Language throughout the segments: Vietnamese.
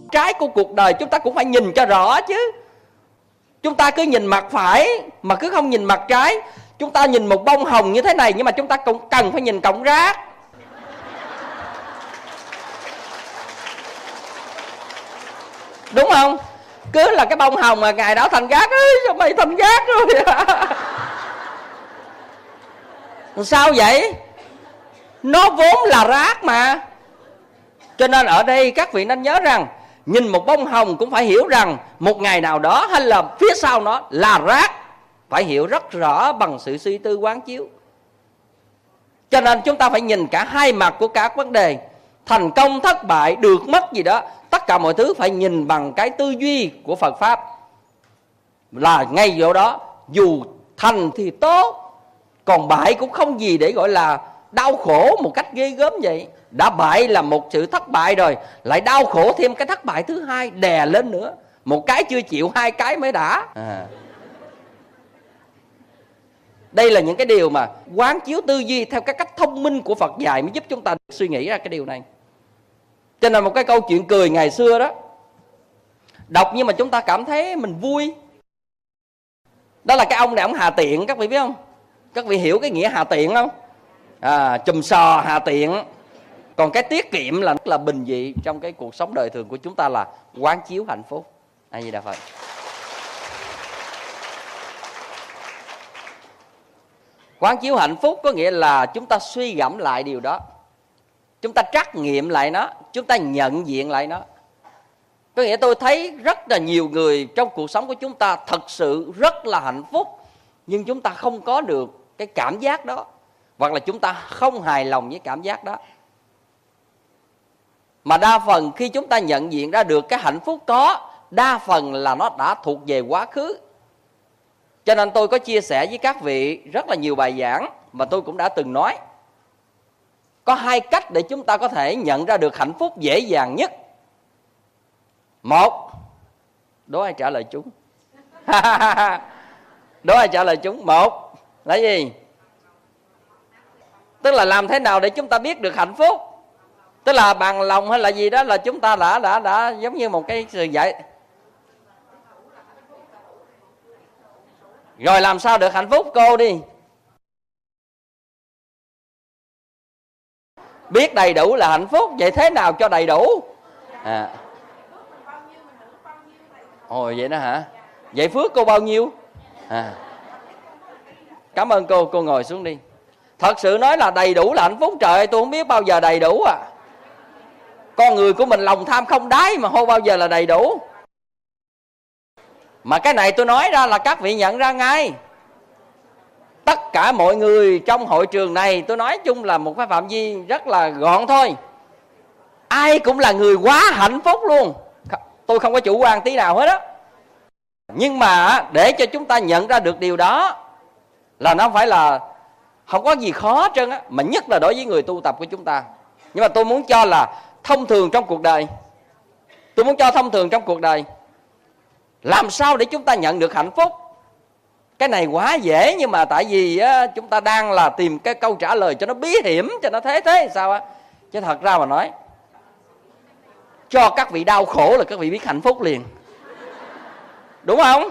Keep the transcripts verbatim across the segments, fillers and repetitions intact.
trái của cuộc đời chúng ta cũng phải nhìn cho rõ chứ. Chúng ta cứ nhìn mặt phải mà cứ không nhìn mặt trái. Chúng ta nhìn một bông hồng như thế này, nhưng mà chúng ta cũng cần phải nhìn cọng rác. Đúng không? Cứ là cái bông hồng mà ngày đó thành rác. Ơi sao mày thành rác rồi? Sao vậy? Nó vốn là rác mà. Cho nên ở đây các vị nên nhớ rằng, nhìn một bông hồng cũng phải hiểu rằng một ngày nào đó hay là phía sau nó là rác. Phải hiểu rất rõ bằng sự suy tư quán chiếu. Cho nên chúng ta phải nhìn cả hai mặt của các vấn đề. Thành công, thất bại, được mất gì đó, tất cả mọi thứ phải nhìn bằng cái tư duy của Phật Pháp. Là ngay chỗ đó, dù thành thì tốt, còn bại cũng không gì để gọi là đau khổ một cách ghê gớm vậy. Đã bại là một sự thất bại rồi, lại đau khổ thêm cái thất bại thứ hai đè lên nữa. Một cái chưa chịu, hai cái mới đã. à. Đây là những cái điều mà quán chiếu tư duy theo cái cách thông minh của Phật dạy mới giúp chúng ta suy nghĩ ra cái điều này. Cho nên một cái câu chuyện cười ngày xưa đó, đọc nhưng mà chúng ta cảm thấy mình vui. Đó là cái ông này, ông Hà Tiện, các vị biết không? Các vị hiểu cái nghĩa Hà Tiện không? À, chùm sò Hà Tiện. Còn cái tiết kiệm là rất là bình dị trong cái cuộc sống đời thường của chúng ta, là quán chiếu hạnh phúc. A Di Đà Phật. Quán chiếu hạnh phúc có nghĩa là chúng ta suy gẫm lại điều đó, chúng ta trắc nghiệm lại nó, chúng ta nhận diện lại nó. Có nghĩa tôi thấy rất là nhiều người trong cuộc sống của chúng ta thật sự rất là hạnh phúc, nhưng chúng ta không có được cái cảm giác đó, hoặc là chúng ta không hài lòng với cảm giác đó. Mà đa phần khi chúng ta nhận diện ra được cái hạnh phúc có, đa phần là nó đã thuộc về quá khứ. Cho nên tôi có chia sẻ với các vị rất là nhiều bài giảng, mà tôi cũng đã từng nói, có hai cách để chúng ta có thể nhận ra được hạnh phúc dễ dàng nhất. Một, đố ai trả lời chúng. Đố ai trả lời chúng. Một là gì? Tức là làm thế nào để chúng ta biết được hạnh phúc? Tức là bằng lòng hay là gì đó, là chúng ta đã đã đã giống như một cái sự dạy. Rồi làm sao được hạnh phúc cô đi? Biết đầy đủ là hạnh phúc, vậy thế nào cho đầy đủ? À. Ồ vậy đó hả? Vậy phước cô bao nhiêu? À. Cảm ơn cô, cô ngồi xuống đi. Thật sự nói là đầy đủ là hạnh phúc, trời ơi tôi không biết bao giờ đầy đủ à. Con người của mình lòng tham không đáy mà không bao giờ là đầy đủ. Mà cái này tôi nói ra là các vị nhận ra ngay. Tất cả mọi người trong hội trường này, tôi nói chung là một cái phạm vi rất là gọn thôi, ai cũng là người quá hạnh phúc luôn. Tôi không có chủ quan tí nào hết á. Nhưng mà để cho chúng ta nhận ra được điều đó là nó phải là không có gì khó hết trơn á, mà nhất là đối với người tu tập của chúng ta. Nhưng mà tôi muốn cho là thông thường trong cuộc đời, tôi muốn cho thông thường trong cuộc đời, làm sao để chúng ta nhận được hạnh phúc? Cái này quá dễ, nhưng mà tại vì á, chúng ta đang là tìm cái câu trả lời cho nó bí hiểm, cho nó thế thế sao á. Chứ thật ra mà nói, cho các vị đau khổ là các vị biết hạnh phúc liền. Đúng không?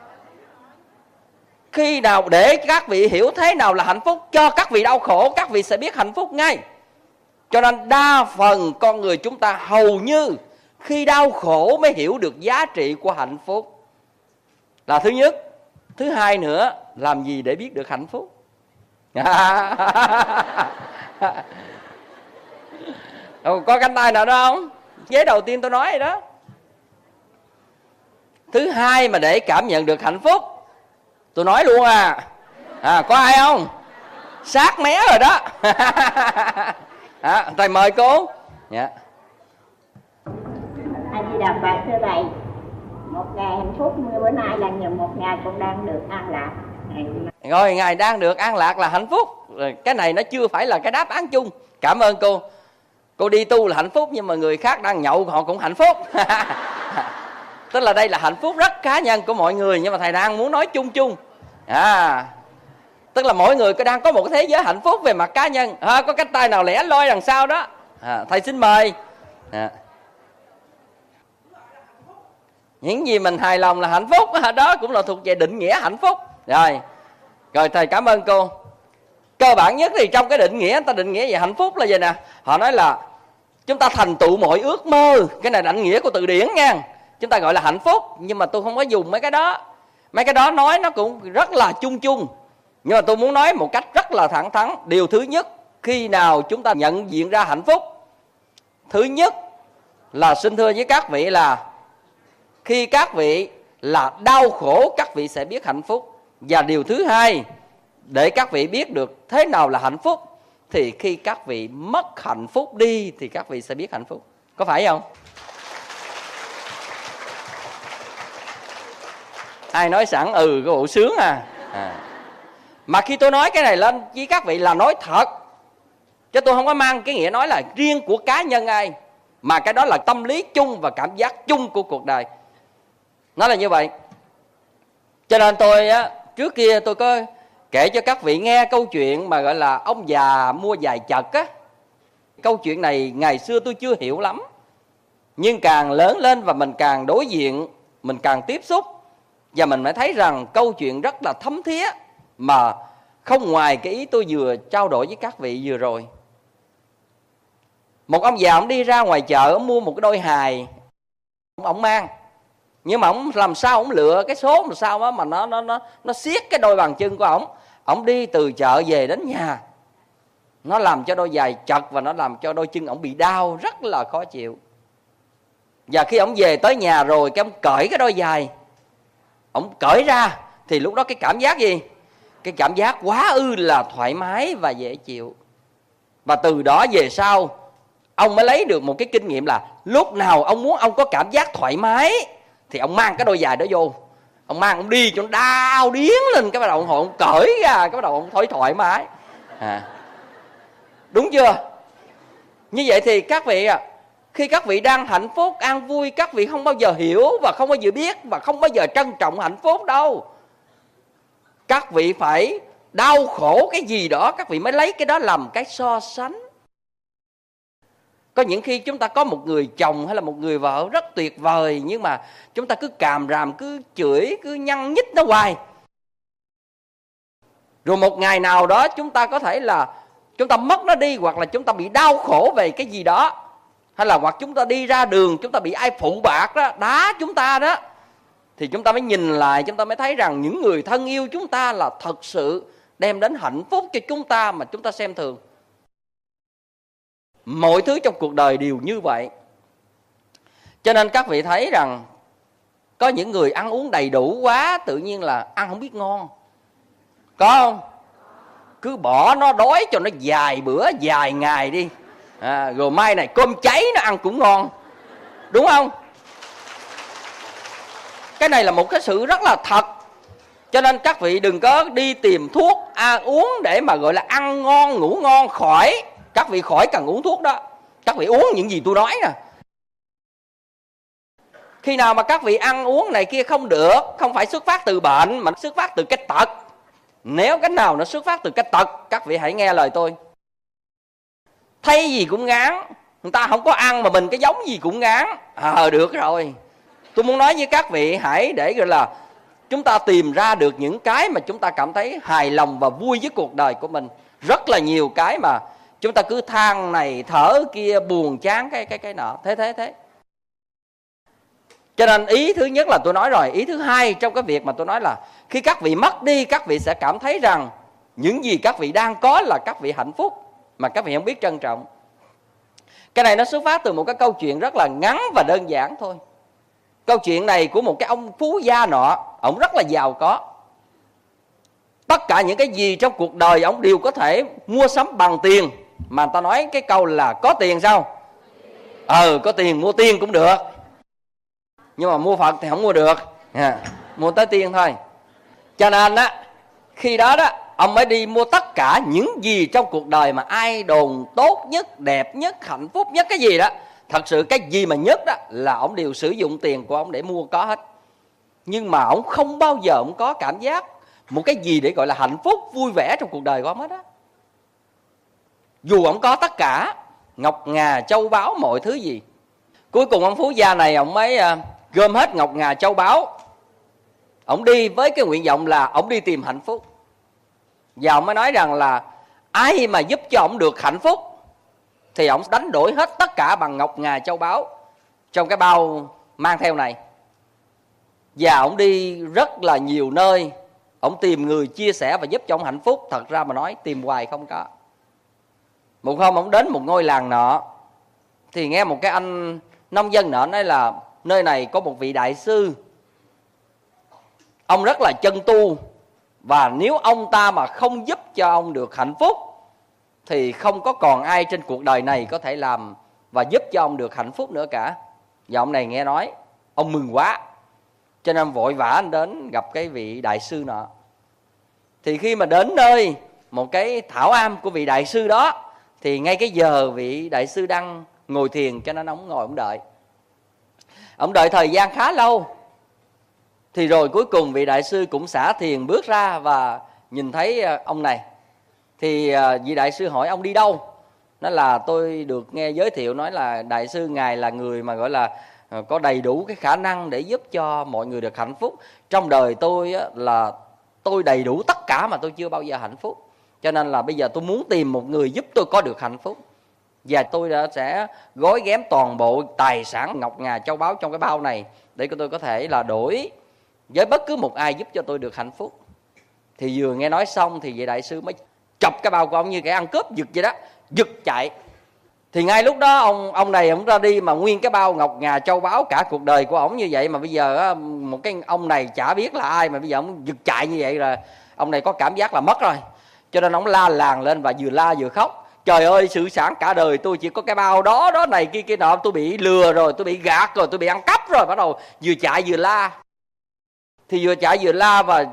Khi nào để các vị hiểu thế nào là hạnh phúc, cho các vị đau khổ, các vị sẽ biết hạnh phúc ngay. Cho nên đa phần con người chúng ta hầu như khi đau khổ mới hiểu được giá trị của hạnh phúc. Là thứ nhất. Thứ hai nữa, làm gì để biết được hạnh phúc? Có cánh tay nào đó không? Vế đầu tiên tôi nói rồi đó. Thứ hai mà để cảm nhận được hạnh phúc, tôi nói luôn à. À có ai không? Sát mé rồi đó. À, thầy mời cô. Dạ. A Di Đà Phật. Thưa thầy, một ngày hạnh phúc như bữa nay là nhiều một ngày con đang được an lạc. Rồi ngài đang được an lạc là hạnh phúc. Rồi cái này nó chưa phải là cái đáp án chung. Cảm ơn cô. Cô đi tu là hạnh phúc, nhưng mà người khác đang nhậu họ cũng hạnh phúc. Tức là đây là hạnh phúc rất cá nhân của mọi người, nhưng mà thầy đang muốn nói chung chung. À, tức là mỗi người đang có một cái thế giới hạnh phúc về mặt cá nhân. À, có cái tay nào lẻ loi đằng sau đó. À, thầy xin mời. À. Những gì mình hài lòng là hạnh phúc, đó cũng là thuộc về định nghĩa hạnh phúc. Rồi, rồi thầy cảm ơn cô. Cơ bản nhất thì trong cái định nghĩa, người ta định nghĩa về hạnh phúc là gì nè? Họ nói là chúng ta thành tựu mọi ước mơ. Cái này định nghĩa của từ điển nha. Chúng ta gọi là hạnh phúc. Nhưng mà tôi không có dùng mấy cái đó. Mấy cái đó nói nó cũng rất là chung chung. Nhưng mà tôi muốn nói một cách rất là thẳng thắn. Điều thứ nhất, khi nào chúng ta nhận diện ra hạnh phúc, thứ nhất là xin thưa với các vị là khi các vị là đau khổ, các vị sẽ biết hạnh phúc. Và điều thứ hai, để các vị biết được thế nào là hạnh phúc, thì khi các vị mất hạnh phúc đi thì các vị sẽ biết hạnh phúc. Có phải không? Ai nói sẵn ừ cái bộ sướng à. à Mà khi tôi nói cái này lên với các vị là nói thật, chứ tôi không có mang cái nghĩa nói là riêng của cá nhân ai, mà cái đó là tâm lý chung và cảm giác chung của cuộc đời. Nó là như vậy. Cho nên tôi á, trước kia tôi có kể cho các vị nghe câu chuyện mà gọi là ông già mua giày chật á. Câu chuyện này ngày xưa tôi chưa hiểu lắm, nhưng càng lớn lên và mình càng đối diện, mình càng tiếp xúc, và mình mới thấy rằng câu chuyện rất là thấm thía, mà không ngoài cái ý tôi vừa trao đổi với các vị vừa rồi. Một ông già ông đi ra ngoài chợ, ông mua một cái đôi hài, ông mang, nhưng mà ông làm sao ông lựa cái số làm sao đó mà nó nó nó nó siết cái đôi bàn chân của ông. Ông đi từ chợ về đến nhà, nó làm cho đôi giày chật và nó làm cho đôi chân ông bị đau, rất là khó chịu. Và khi ông về tới nhà rồi, cái ông cởi cái đôi giày, ông cởi ra thì lúc đó cái cảm giác gì? Cái cảm giác quá ư là thoải mái và dễ chịu. Và từ đó về sau, ông mới lấy được một cái kinh nghiệm là lúc nào ông muốn ông có cảm giác thoải mái thì ông mang cái đôi giày đó vô. Ông mang ông đi cho nó đau điếng lên, cái bắt đầu ông hồi ông cởi ra, cái bắt đầu ông thấy thoải mái. à. Đúng chưa? Như vậy thì các vị à, khi các vị đang hạnh phúc, an vui, các vị không bao giờ hiểu và không bao giờ biết và không bao giờ trân trọng hạnh phúc đâu. Các vị phải đau khổ cái gì đó, các vị mới lấy cái đó làm cái so sánh. Có những khi chúng ta có một người chồng hay là một người vợ rất tuyệt vời, nhưng mà chúng ta cứ càm ràm, cứ chửi, cứ nhăn nhít nó hoài. Rồi một ngày nào đó chúng ta có thể là chúng ta mất nó đi, hoặc là chúng ta bị đau khổ về cái gì đó, hay là hoặc chúng ta đi ra đường chúng ta bị ai phụ bạc đó, đá chúng ta đó, thì chúng ta mới nhìn lại, chúng ta mới thấy rằng những người thân yêu chúng ta là thật sự đem đến hạnh phúc cho chúng ta mà chúng ta xem thường. Mọi thứ trong cuộc đời đều như vậy. Cho nên các vị thấy rằng có những người ăn uống đầy đủ quá, tự nhiên là ăn không biết ngon. Có không? Cứ bỏ nó đói cho nó dài bữa, dài ngày đi, à, rồi mai này cơm cháy nó ăn cũng ngon. Đúng không? Cái này là một cái sự rất là thật. Cho nên các vị đừng có đi tìm thuốc ăn uống để mà gọi là ăn ngon, ngủ ngon, khỏi. Các vị khỏi cần uống thuốc đó. Các vị uống những gì tôi nói nè. Khi nào mà các vị ăn uống này kia không được, không phải xuất phát từ bệnh mà xuất phát từ cái tật. Nếu cái nào nó xuất phát từ cái tật, các vị hãy nghe lời tôi. Thấy gì cũng ngán, người ta không có ăn mà mình cái giống gì cũng ngán. Ờ à, được rồi. Tôi muốn nói với các vị hãy để gọi là chúng ta tìm ra được những cái mà chúng ta cảm thấy hài lòng và vui với cuộc đời của mình. Rất là nhiều cái mà chúng ta cứ than này thở kia, buồn chán cái cái cái nọ, thế thế thế. Cho nên ý thứ nhất là tôi nói rồi. Ý thứ hai trong cái việc mà tôi nói là khi các vị mất đi, các vị sẽ cảm thấy rằng những gì các vị đang có là các vị hạnh phúc, mà các vị không biết trân trọng. Cái này nó xuất phát từ một cái câu chuyện rất là ngắn và đơn giản thôi. Câu chuyện này của một cái ông phú gia nọ, ông rất là giàu có. Tất cả những cái gì trong cuộc đời ông đều có thể mua sắm bằng tiền. Mà người ta nói cái câu là có tiền sao? Ờ, có tiền mua tiên cũng được, nhưng mà mua Phật thì không mua được, à, mua tới tiên thôi. Cho nên á, khi đó đó ông mới đi mua tất cả những gì trong cuộc đời mà ai đồn tốt nhất, đẹp nhất, hạnh phúc nhất cái gì đó. Thật sự cái gì mà nhất đó là ông đều sử dụng tiền của ông để mua có hết. Nhưng mà ông không bao giờ ông có cảm giác một cái gì để gọi là hạnh phúc, vui vẻ trong cuộc đời của ông hết á. Dù ông có tất cả ngọc ngà, châu báu, mọi thứ gì. Cuối cùng ông phú gia này ông mới gom hết ngọc ngà châu báu. Ông đi với cái nguyện vọng là ông đi tìm hạnh phúc. Và ông mới nói rằng là ai mà giúp cho ông được hạnh phúc thì ông đánh đổi hết tất cả bằng ngọc ngà châu báu trong cái bao mang theo này. Và ông đi rất là nhiều nơi, ông tìm người chia sẻ và giúp cho ông hạnh phúc. Thật ra mà nói tìm hoài không có. Một hôm ông đến một ngôi làng nọ, thì nghe một cái anh nông dân nọ nói là nơi này có một vị đại sư, ông rất là chân tu, và nếu ông ta mà không giúp cho ông được hạnh phúc thì không có còn ai trên cuộc đời này có thể làm và giúp cho ông được hạnh phúc nữa cả. Và ông này nghe nói, ông mừng quá, cho nên vội vã anh đến gặp cái vị đại sư nọ. Thì khi mà đến nơi một cái thảo am của vị đại sư đó, thì ngay cái giờ vị đại sư đang ngồi thiền, cho nên ông ngồi ông đợi. Ông đợi thời gian khá lâu. Thì rồi cuối cùng vị đại sư cũng xả thiền bước ra và nhìn thấy ông này. Thì vị đại sư hỏi ông đi đâu? Nói là tôi được nghe giới thiệu nói là đại sư ngài là người mà gọi là có đầy đủ cái khả năng để giúp cho mọi người được hạnh phúc. Trong đời tôi là tôi đầy đủ tất cả mà tôi chưa bao giờ hạnh phúc. Cho nên là bây giờ tôi muốn tìm một người giúp tôi có được hạnh phúc. Và tôi đã sẽ gói ghém toàn bộ tài sản ngọc ngà châu báu trong cái bao này để tôi có thể là đổi với bất cứ một ai giúp cho tôi được hạnh phúc. Thì vừa nghe nói xong thì vị đại sư mới chọc cái bao của ông như kẻ ăn cướp giật vậy đó, giật chạy. Thì ngay lúc đó ông ông này ông ra đi, mà nguyên cái bao ngọc ngà châu báu cả cuộc đời của ổng như vậy, mà bây giờ một cái ông này chả biết là ai mà bây giờ ông giật chạy như vậy, là ông này có cảm giác là mất rồi. Cho nên ông la làng lên và vừa la vừa khóc. Trời ơi, sự sản cả đời tôi chỉ có cái bao đó đó này kia kia nọ, tôi bị lừa rồi, tôi bị gạt rồi, tôi bị ăn cắp rồi. Bắt đầu vừa chạy vừa la. Thì vừa chạy vừa la và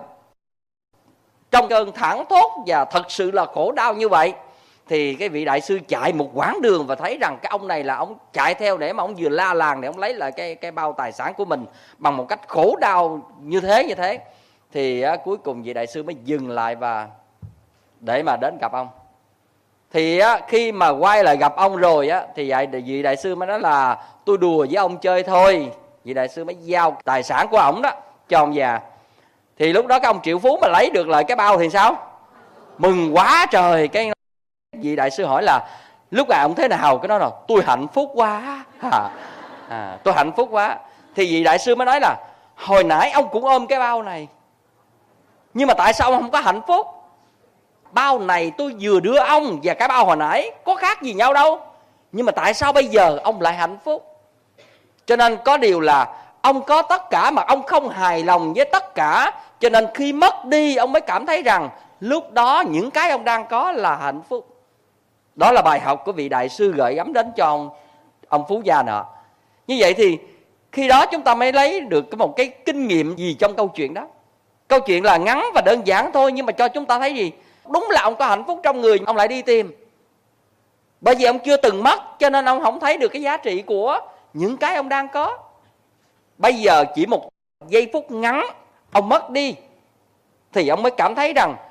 trong cơn thảng thốt và thật sự là khổ đau như vậy, thì cái vị đại sư chạy một quãng đường và thấy rằng cái ông này là ông chạy theo để mà ông vừa la làng để ông lấy lại cái cái bao tài sản của mình bằng một cách khổ đau như thế như thế. Thì á, cuối cùng vị đại sư mới dừng lại và để mà đến gặp ông. Thì á, khi mà quay lại gặp ông rồi á, thì vị đại sư mới nói là tôi đùa với ông chơi thôi. Vị đại sư mới giao tài sản của ổng đó cho ông già. Thì lúc đó cái ông triệu phú mà lấy được lại cái bao thì sao? Mừng quá trời. Cái vị đại sư hỏi là lúc nào ông thế nào? Cái đó là tôi hạnh phúc quá à, à, tôi hạnh phúc quá. Thì vị đại sư mới nói là hồi nãy ông cũng ôm cái bao này, nhưng mà tại sao ông không có hạnh phúc? Bao này tôi vừa đưa ông và cái bao hồi nãy có khác gì nhau đâu, nhưng mà tại sao bây giờ ông lại hạnh phúc? Cho nên có điều là ông có tất cả mà ông không hài lòng với tất cả, cho nên khi mất đi ông mới cảm thấy rằng lúc đó những cái ông đang có là hạnh phúc. Đó là bài học của vị đại sư gợi gắm đến cho ông, ông phú gia nọ. Như vậy thì khi đó chúng ta mới lấy được một cái kinh nghiệm gì trong câu chuyện đó. Câu chuyện là ngắn và đơn giản thôi, nhưng mà cho chúng ta thấy gì? Đúng là ông có hạnh phúc trong người, ông lại đi tìm. Bởi vì ông chưa từng mất, cho nên ông không thấy được cái giá trị của những cái ông đang có. Bây giờ chỉ một giây phút ngắn ông mất đi, thì ông mới cảm thấy rằng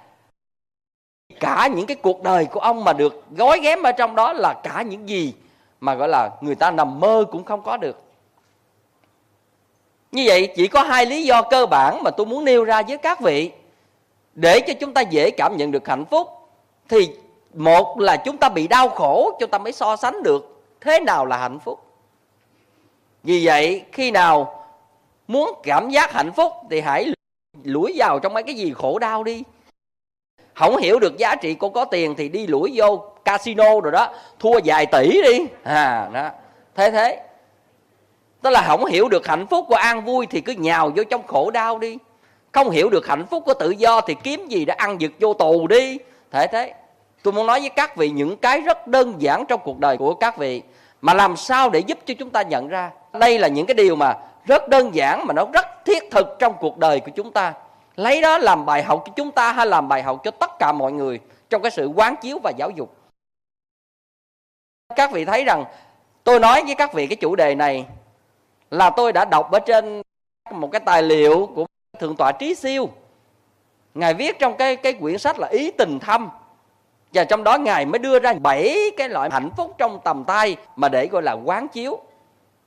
cả những cái cuộc đời của ông mà được gói ghém ở trong đó là cả những gì mà gọi là người ta nằm mơ cũng không có được. Như vậy chỉ có hai lý do cơ bản mà tôi muốn nêu ra với các vị để cho chúng ta dễ cảm nhận được hạnh phúc. Thì một là chúng ta bị đau khổ, chúng ta mới so sánh được thế nào là hạnh phúc. Vì vậy khi nào muốn cảm giác hạnh phúc thì hãy lủi vào trong mấy cái gì khổ đau đi. Không hiểu được giá trị của có tiền thì đi lủi vô casino rồi đó, thua vài tỷ đi à, đó. Thế thế tức là không hiểu được hạnh phúc của an vui thì cứ nhào vô trong khổ đau đi. Không hiểu được hạnh phúc của tự do thì kiếm gì để ăn giật vô tù đi. Thế thế tôi muốn nói với các vị những cái rất đơn giản trong cuộc đời của các vị, mà làm sao để giúp cho chúng ta nhận ra. Đây là những cái điều mà rất đơn giản mà nó rất thiết thực trong cuộc đời của chúng ta. Lấy đó làm bài học cho chúng ta hay làm bài học cho tất cả mọi người trong cái sự quán chiếu và giáo dục. Các vị thấy rằng tôi nói với các vị cái chủ đề này là tôi đã đọc ở trên một cái tài liệu của Thượng tọa Trí Siêu. Ngài viết trong cái, cái quyển sách là Ý Tình Thâm. Và trong đó Ngài mới đưa ra bảy cái loại hạnh phúc trong tầm tay mà để gọi là quán chiếu.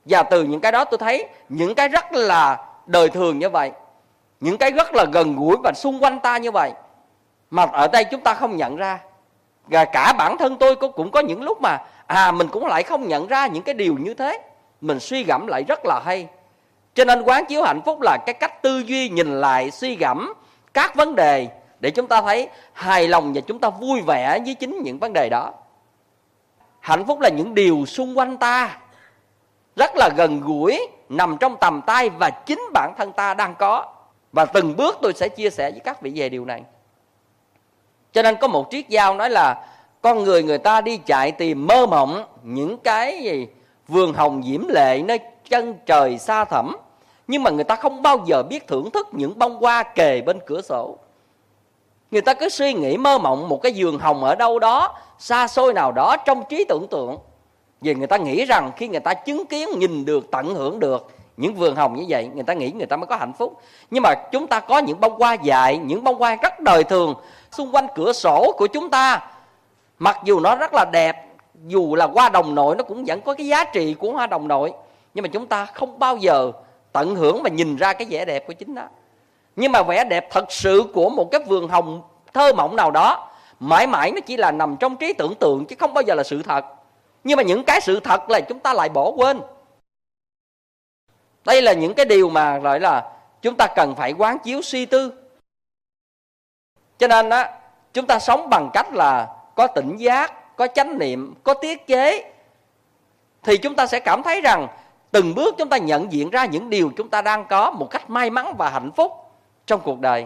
Và từ những cái đó tôi thấy những cái rất là đời thường như vậy, những cái rất là gần gũi và xung quanh ta như vậy, mà ở đây chúng ta không nhận ra. Và cả bản thân tôi cũng có những lúc mà à mình cũng lại không nhận ra những cái điều như thế. Mình suy gẫm lại rất là hay. Cho nên quán chiếu hạnh phúc là cái cách tư duy nhìn lại, suy gẫm các vấn đề để chúng ta thấy hài lòng và chúng ta vui vẻ với chính những vấn đề đó. Hạnh phúc là những điều xung quanh ta, rất là gần gũi, nằm trong tầm tay và chính bản thân ta đang có. Và từng bước tôi sẽ chia sẻ với các vị về điều này. Cho nên có một triết gia nói là con người người ta đi chạy tìm mơ mộng những cái gì vườn hồng diễm lệ nơi chân trời xa thẳm, nhưng mà người ta không bao giờ biết thưởng thức những bông hoa kề bên cửa sổ. Người ta cứ suy nghĩ mơ mộng một cái vườn hồng ở đâu đó xa xôi nào đó trong trí tưởng tượng. Vì người ta nghĩ rằng khi người ta chứng kiến, nhìn được, tận hưởng được những vườn hồng như vậy, người ta nghĩ người ta mới có hạnh phúc. Nhưng mà chúng ta có những bông hoa dại, những bông hoa rất đời thường xung quanh cửa sổ của chúng ta. Mặc dù nó rất là đẹp, dù là hoa đồng nội, nó cũng vẫn có cái giá trị của hoa đồng nội, nhưng mà chúng ta không bao giờ tận hưởng và nhìn ra cái vẻ đẹp của chính nó. Nhưng mà vẻ đẹp thật sự của một cái vườn hồng thơ mộng nào đó, mãi mãi nó chỉ là nằm trong trí tưởng tượng chứ không bao giờ là sự thật. Nhưng mà những cái sự thật là chúng ta lại bỏ quên. Đây là những cái điều mà gọi là chúng ta cần phải quán chiếu suy tư. Cho nên á, chúng ta sống bằng cách là có tỉnh giác, có chánh niệm, có tiết chế, thì chúng ta sẽ cảm thấy rằng từng bước chúng ta nhận diện ra những điều chúng ta đang có một cách may mắn và hạnh phúc trong cuộc đời.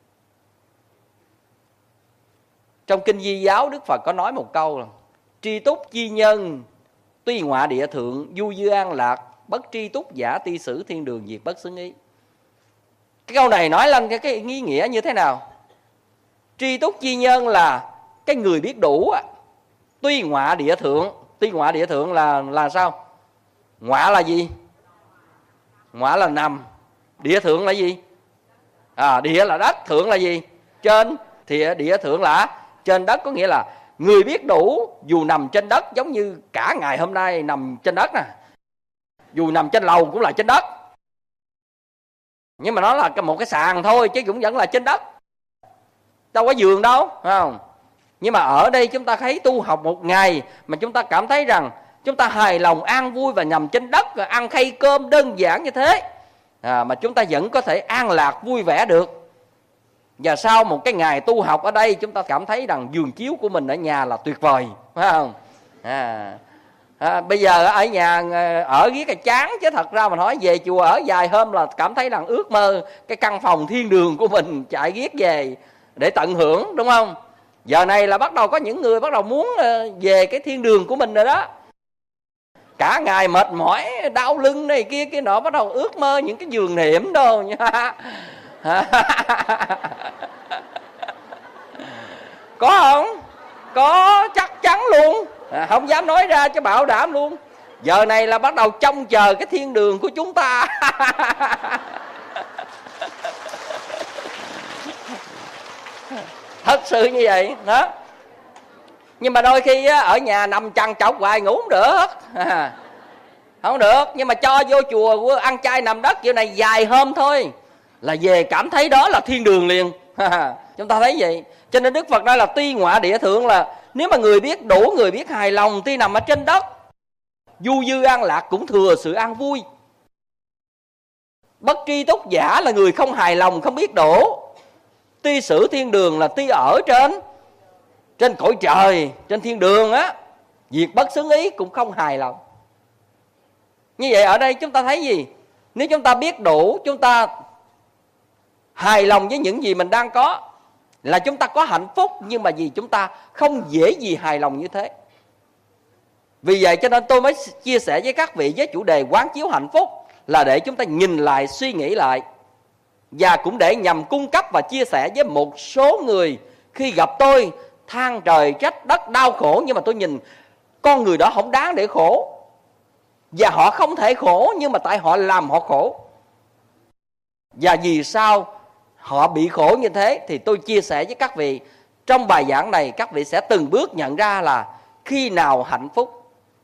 Trong Kinh Di Giáo, Đức Phật có nói một câu là tri túc chi nhân, tuy ngọa địa thượng, du dư an lạc, bất tri túc giả ti sử thiên đường diệt bất xứng ý. Cái câu này nói lên cái, cái ý nghĩa như thế nào? Tri túc chi nhân là cái người biết đủ. Tuy ngọa địa thượng, tuy ngọa địa thượng là là sao? Ngọa là gì? Ngọa là nằm. Địa thượng là gì? À, địa là đất, thượng là gì? Trên. Thì địa thượng là trên đất, có nghĩa là người biết đủ dù nằm trên đất, giống như cả ngày hôm nay nằm trên đất nè, dù nằm trên lầu cũng là trên đất, nhưng mà nó là một cái sàn thôi chứ cũng vẫn là trên đất, đâu có giường đâu, phải không? Nhưng mà ở đây chúng ta thấy tu học một ngày mà chúng ta cảm thấy rằng chúng ta hài lòng, an vui và nằm trên đất và ăn khay cơm đơn giản như thế, à, mà chúng ta vẫn có thể an lạc vui vẻ được. Và sau một cái ngày tu học ở đây, chúng ta cảm thấy rằng giường chiếu của mình ở nhà là tuyệt vời, phải không? À, à, bây giờ ở nhà ở ghế cái chán, chứ thật ra mà nói về chùa ở vài hôm là cảm thấy rằng ước mơ cái căn phòng thiên đường của mình chạy ghét về để tận hưởng, đúng không? Giờ này là bắt đầu có những người bắt đầu muốn về cái thiên đường của mình rồi đó. Cả ngày mệt mỏi, đau lưng này kia kia nọ, bắt đầu ước mơ những cái giường niệm đâu nha. Có không? Có, chắc chắn luôn, à, không dám nói ra cho bảo đảm luôn. Giờ này là bắt đầu trông chờ cái thiên đường của chúng ta. Thật sự như vậy đó. Nhưng mà đôi khi á, ở nhà nằm chằn chọc hoài ngủ không được, à, không được. Nhưng mà cho vô chùa ăn chay nằm đất kiểu này vài hôm thôi là về cảm thấy đó là thiên đường liền. Chúng ta thấy vậy. Cho nên Đức Phật nói là tuy ngọa địa thượng là nếu mà người biết đủ, người biết hài lòng, tuy nằm ở trên đất, du dư an lạc cũng thừa sự an vui. Bất tri túc giả là người không hài lòng, không biết đủ. Tuy sử thiên đường là tuy ở trên trên cõi trời, trên thiên đường á, diệt bất xứng ý cũng không hài lòng. Như vậy ở đây chúng ta thấy gì? Nếu chúng ta biết đủ, chúng ta hài lòng với những gì mình đang có, là chúng ta có hạnh phúc. Nhưng mà vì chúng ta không dễ gì hài lòng như thế. Vì vậy cho nên tôi mới chia sẻ với các vị với chủ đề quán chiếu hạnh phúc, là để chúng ta nhìn lại, suy nghĩ lại, và cũng để nhằm cung cấp và chia sẻ với một số người khi gặp tôi than trời trách đất đau khổ, nhưng mà tôi nhìn con người đó không đáng để khổ, và họ không thể khổ, nhưng mà tại họ làm họ khổ. Và vì sao họ bị khổ như thế thì tôi chia sẻ với các vị. Trong bài giảng này các vị sẽ từng bước nhận ra là khi nào hạnh phúc.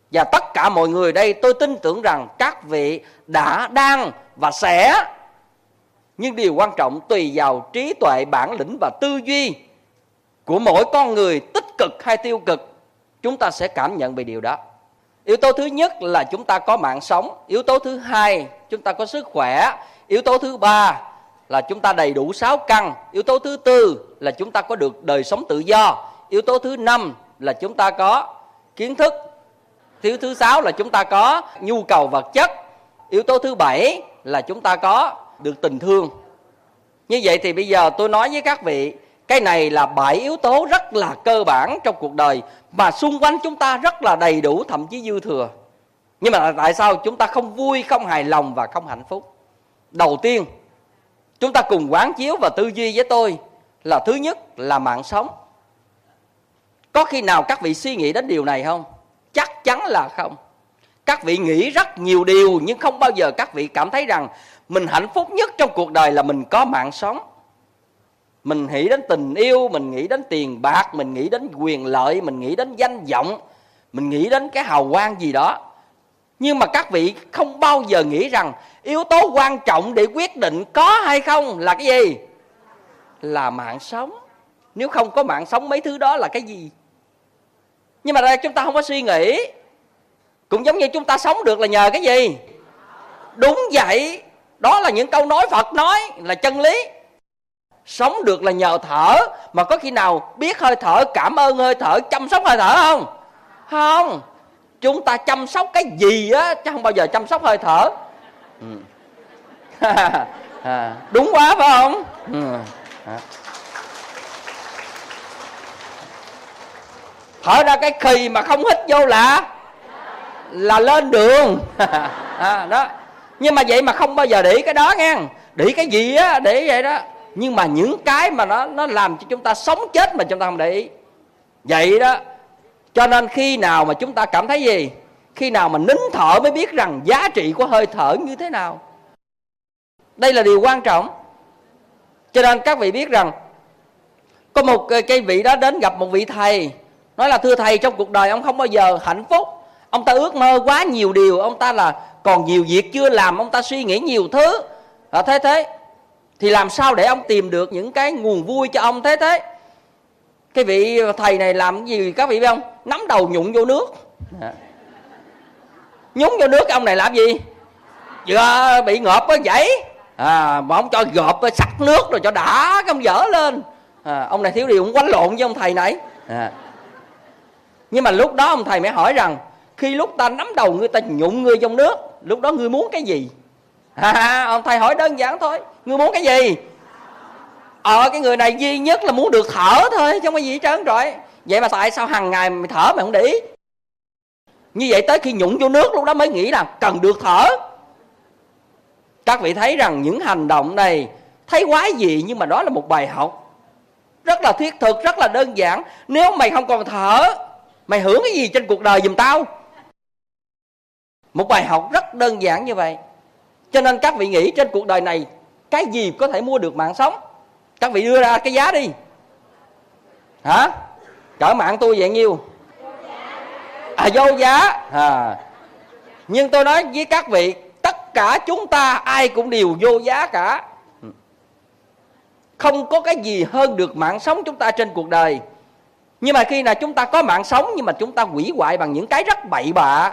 Và tất cả mọi người đây tôi tin tưởng rằng các vị đã, đang và sẽ. Nhưng điều quan trọng tùy vào trí tuệ, bản lĩnh và tư duy của mỗi con người, tích cực hay tiêu cực, chúng ta sẽ cảm nhận về điều đó. Yếu tố thứ nhất là chúng ta có mạng sống. Yếu tố thứ hai, chúng ta có sức khỏe. Yếu tố thứ ba là chúng ta đầy đủ sáu căn. Yếu tố thứ tư là chúng ta có được đời sống tự do. Yếu tố thứ năm là chúng ta có kiến thức. Yếu tố thứ sáu là chúng ta có nhu cầu vật chất. Yếu tố thứ bảy là chúng ta có được tình thương. Như vậy thì bây giờ tôi nói với các vị, cái này là bảy yếu tố rất là cơ bản trong cuộc đời, mà xung quanh chúng ta rất là đầy đủ, thậm chí dư thừa. Nhưng mà tại sao chúng ta không vui, không hài lòng và không hạnh phúc? Đầu tiên, chúng ta cùng quán chiếu và tư duy với tôi là thứ nhất là mạng sống. Có khi nào các vị suy nghĩ đến điều này không? Chắc chắn là không. Các vị nghĩ rất nhiều điều, nhưng không bao giờ các vị cảm thấy rằng mình hạnh phúc nhất trong cuộc đời là mình có mạng sống. Mình nghĩ đến tình yêu, mình nghĩ đến tiền bạc, mình nghĩ đến quyền lợi, mình nghĩ đến danh vọng, mình nghĩ đến cái hào quang gì đó. Nhưng mà các vị không bao giờ nghĩ rằng yếu tố quan trọng để quyết định có hay không là cái gì? Là mạng sống. Nếu không có mạng sống, mấy thứ đó là cái gì? Nhưng mà đây chúng ta không có suy nghĩ. Cũng giống như chúng ta sống được là nhờ cái gì? Đúng vậy. Đó là những câu nói Phật nói là chân lý. Sống được là nhờ thở. Mà có khi nào biết hơi thở, cảm ơn hơi thở, chăm sóc hơi thở không? Không. Chúng ta chăm sóc cái gì á, chứ không bao giờ chăm sóc hơi thở. Ừ. À, đúng quá phải không? Ừ. À. Thở ra cái khì mà không hít vô là là lên đường. À, đó. Nhưng mà vậy mà không bao giờ để ý cái đó nghe. Để ý cái gì á, để ý vậy đó. Nhưng mà những cái mà nó nó làm cho chúng ta sống chết mà chúng ta không để ý. Vậy đó. Cho nên khi nào mà chúng ta cảm thấy gì? Khi nào mà nín thở mới biết rằng giá trị của hơi thở như thế nào. Đây là điều quan trọng. Cho nên các vị biết rằng có một cái vị đó đến gặp một vị thầy, nói là thưa thầy, trong cuộc đời ông không bao giờ hạnh phúc. Ông ta ước mơ quá nhiều điều, ông ta là còn nhiều việc chưa làm, ông ta suy nghĩ nhiều thứ. À, thế thế thì làm sao để ông tìm được những cái nguồn vui cho ông thế thế? Cái vị thầy này làm cái gì các vị biết không? Nắm đầu nhụng vô nước. À. Nhúng vô nước, ông này làm gì? Vừa bị ngợp á vậy. À, mà ông cho gợp sặc nước rồi cho đã, cái ông dở lên. À, ông này thiếu điều, ông quánh lộn với ông thầy này. À. Nhưng mà lúc đó ông thầy mới hỏi rằng khi lúc ta nắm đầu người ta nhụng ngươi trong nước, lúc đó ngươi muốn cái gì? À, ông thầy hỏi đơn giản thôi, ngươi muốn cái gì? Ờ cái người này duy nhất là muốn được thở thôi, chứ không có gì hết trơn rồi. Vậy mà tại sao hàng ngày mày thở mày không để ý? Như vậy tới khi nhụng vô nước lúc đó mới nghĩ là cần được thở. Các vị thấy rằng những hành động này thấy quái gì, nhưng mà đó là một bài học rất là thiết thực, rất là đơn giản. Nếu mày không còn thở, mày hưởng cái gì trên cuộc đời giùm tao? Một bài học rất đơn giản như vậy. Cho nên các vị nghĩ trên cuộc đời này cái gì có thể mua được mạng sống? Các vị đưa ra cái giá đi. Hả? Cỡ mạng tôi vậy nhiêu? À vô giá. À. Nhưng tôi nói với các vị, tất cả chúng ta ai cũng đều vô giá cả. Không có cái gì hơn được mạng sống chúng ta trên cuộc đời. Nhưng mà khi nào chúng ta có mạng sống, nhưng mà chúng ta hủy hoại bằng những cái rất bậy bạ.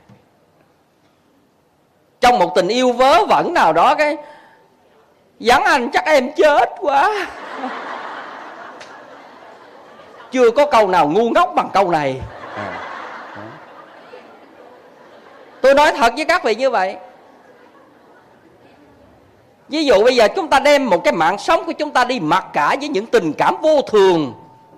Trong một tình yêu vớ vẩn nào đó, cái vắng anh chắc em chết quá. Chưa có câu nào ngu ngốc bằng câu này. À. Tôi nói thật với các vị như vậy. Ví dụ bây giờ chúng ta đem một cái mạng sống của chúng ta đi mặc cả với những tình cảm vô thường,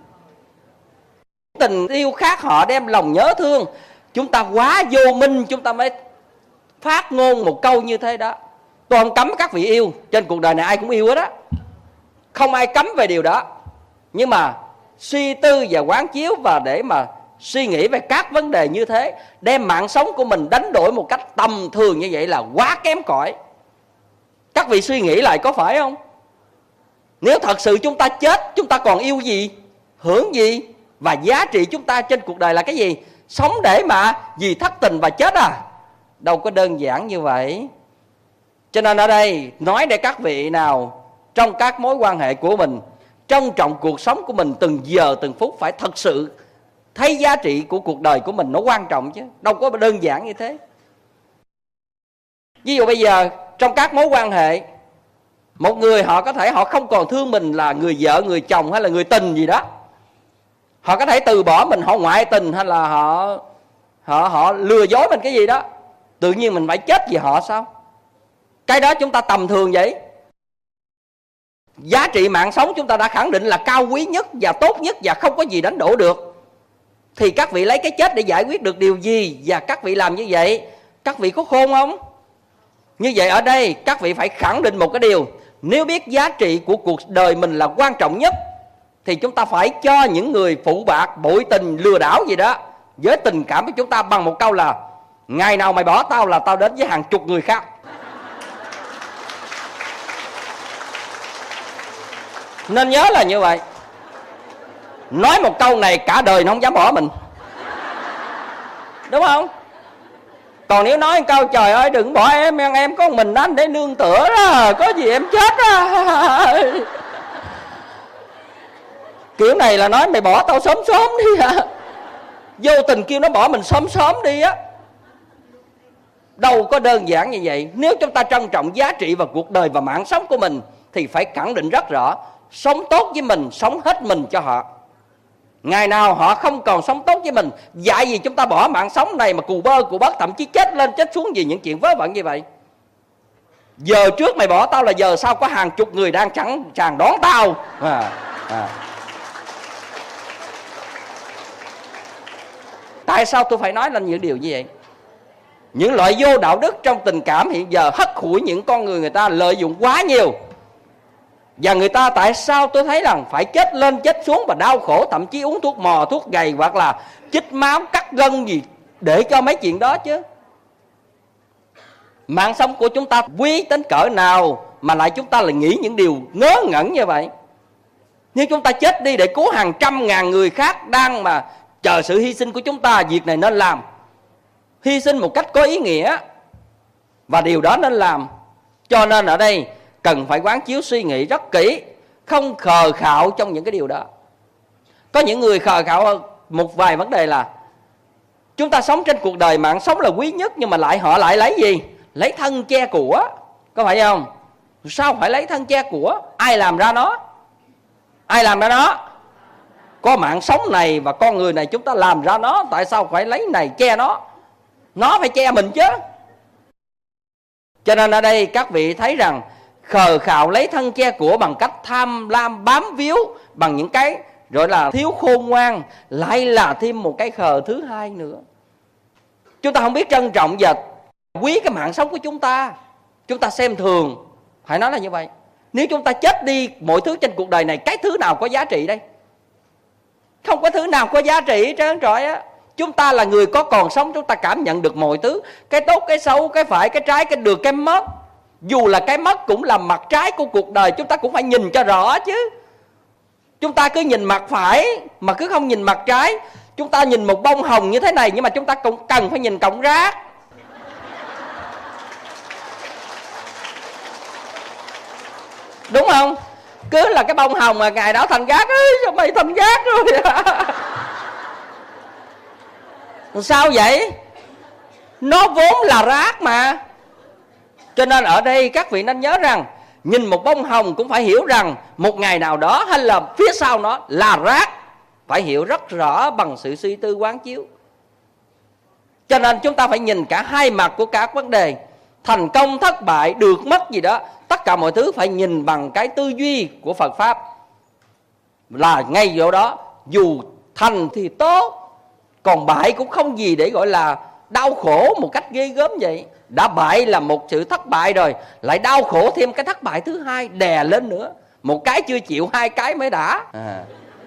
tình yêu khác họ đem lòng nhớ thương, chúng ta quá vô minh, chúng ta mới phát ngôn một câu như thế đó. Tôi không cấm các vị yêu, trên cuộc đời này ai cũng yêu hết á, không ai cấm về điều đó. Nhưng mà suy tư và quán chiếu và để mà suy nghĩ về các vấn đề như thế, đem mạng sống của mình đánh đổi một cách tầm thường như vậy là quá kém cỏi. Các vị suy nghĩ lại có phải không? Nếu thật sự chúng ta chết, chúng ta còn yêu gì, hưởng gì? Và giá trị chúng ta trên cuộc đời là cái gì? Sống để mà vì thất tình và chết à? Đâu có đơn giản như vậy. Cho nên ở đây nói để các vị nào trong các mối quan hệ của mình trân trọng cuộc sống của mình từng giờ từng phút, phải thật sự thấy giá trị của cuộc đời của mình nó quan trọng chứ, đâu có đơn giản như thế. Ví dụ bây giờ trong các mối quan hệ, một người họ có thể họ không còn thương mình là người vợ, người chồng hay là người tình gì đó. Họ có thể từ bỏ mình, họ ngoại tình hay là họ họ họ lừa dối mình cái gì đó. Tự nhiên mình phải chết vì họ sao? Cái đó chúng ta tầm thường vậy. Giá trị mạng sống chúng ta đã khẳng định là cao quý nhất và tốt nhất và không có gì đánh đổ được. Thì các vị lấy cái chết để giải quyết được điều gì? Và các vị làm như vậy, các vị có khôn không? Như vậy ở đây các vị phải khẳng định một cái điều: nếu biết giá trị của cuộc đời mình là quan trọng nhất, thì chúng ta phải cho những người phụ bạc, bội tình, lừa đảo gì đó với tình cảm của chúng ta bằng một câu là: ngày nào mày bỏ tao là tao đến với hàng chục người khác. Nên nhớ là như vậy. Nói một câu này cả đời nó không dám bỏ mình, đúng không? Còn nếu nói câu trời ơi đừng bỏ em, em, em có một mình anh để nương tựa đó, có gì em chết đó, kiểu này là nói mày bỏ tao sớm sớm đi à. Vô tình kêu nó bỏ mình sớm sớm đi á. Đâu có đơn giản như vậy. Nếu chúng ta trân trọng giá trị và cuộc đời và mạng sống của mình thì phải khẳng định rất rõ: sống tốt với mình, sống hết mình cho họ. Ngày nào họ không còn sống tốt với mình, dạy gì chúng ta bỏ mạng sống này mà cù bơ cù bớt, thậm chí chết lên chết xuống vì những chuyện vớ vẩn như vậy. Giờ trước mày bỏ tao là giờ sau có hàng chục người đang sẵn sàng đón tao à, à. Tại sao tôi phải nói lên những điều như vậy? Những loại vô đạo đức trong tình cảm hiện giờ hất hủi những con người, người ta lợi dụng quá nhiều. Và người ta tại sao tôi thấy rằng phải chết lên chết xuống và đau khổ, thậm chí uống thuốc mò, thuốc gầy hoặc là chích máu, cắt gân gì để cho mấy chuyện đó chứ. Mạng sống của chúng ta quý đến cỡ nào mà lại chúng ta lại nghĩ những điều ngớ ngẩn như vậy. Nếu chúng ta chết đi để cứu hàng trăm ngàn người khác đang mà chờ sự hy sinh của chúng ta, việc này nên làm. Hy sinh một cách có ý nghĩa, và điều đó nên làm. Cho nên ở đây cần phải quán chiếu suy nghĩ rất kỹ, không khờ khạo trong những cái điều đó. Có những người khờ khạo một vài vấn đề là chúng ta sống trên cuộc đời, mạng sống là quý nhất, nhưng mà lại họ lại lấy gì? Lấy thân che của. Có phải không? Sao phải lấy thân che của? Ai làm ra nó? Ai làm ra nó? Có mạng sống này và con người này chúng ta làm ra nó. Tại sao phải lấy này che nó? Nó phải che mình chứ. Cho nên ở đây các vị thấy rằng khờ khạo lấy thân che của bằng cách tham lam bám víu bằng những cái gọi là thiếu khôn ngoan, lại là thêm một cái khờ thứ hai nữa. Chúng ta không biết trân trọng và quý cái mạng sống của chúng ta. Chúng ta xem thường. Phải nói là như vậy. Nếu chúng ta chết đi, mọi thứ trên cuộc đời này, cái thứ nào có giá trị đây? Không có thứ nào có giá trị hết trơn trọi á. Chúng ta là người có còn sống, chúng ta cảm nhận được mọi thứ, cái tốt, cái xấu, cái phải, cái trái, cái được, cái mất. Dù là cái mất cũng là mặt trái của cuộc đời, chúng ta cũng phải nhìn cho rõ chứ. Chúng ta cứ nhìn mặt phải mà cứ không nhìn mặt trái. Chúng ta nhìn một bông hồng như thế này, nhưng mà chúng ta cũng cần phải nhìn cọng rác. Đúng không? Cứ là cái bông hồng mà ngày đó thành rác, ơi sao mày thành rác rồi. Sao vậy? Nó vốn là rác mà. Cho nên ở đây các vị nên nhớ rằng nhìn một bông hồng cũng phải hiểu rằng một ngày nào đó hay là phía sau nó là rác. Phải hiểu rất rõ bằng sự suy tư quán chiếu. Cho nên chúng ta phải nhìn cả hai mặt của các vấn đề. Thành công, thất bại, được mất gì đó, tất cả mọi thứ phải nhìn bằng cái tư duy của Phật Pháp. Là ngay chỗ đó, dù thành thì tốt, còn bại cũng không gì để gọi là đau khổ một cách ghê gớm vậy. Đã bại là một sự thất bại rồi, lại đau khổ thêm cái thất bại thứ hai đè lên nữa. Một cái chưa chịu, hai cái mới đã à.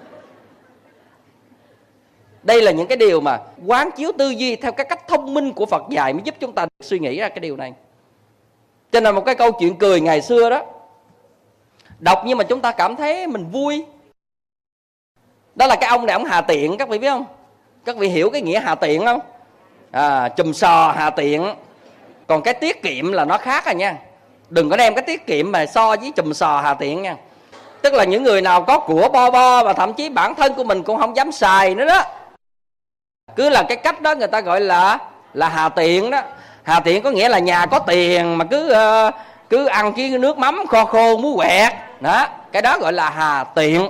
Đây là những cái điều mà quán chiếu tư duy theo cái cách thông minh của Phật dạy mới giúp chúng ta suy nghĩ ra cái điều này. Cho nên một cái câu chuyện cười ngày xưa đó, đọc nhưng mà chúng ta cảm thấy mình vui. Đó là cái ông này, ông Hà Tiện, các vị biết không? Các vị hiểu cái nghĩa hà tiện không? À, chùm sò hà tiện. Còn cái tiết kiệm là nó khác rồi nha. Đừng có đem cái tiết kiệm mà so với chùm sò hà tiện nha. Tức là những người nào có của bo bo và thậm chí bản thân của mình cũng không dám xài nữa đó. Cứ là cái cách đó người ta gọi là là hà tiện đó. Hà tiện có nghĩa là nhà có tiền mà cứ uh, cứ ăn cái nước mắm kho khô muối quẹt đó, cái đó gọi là hà tiện.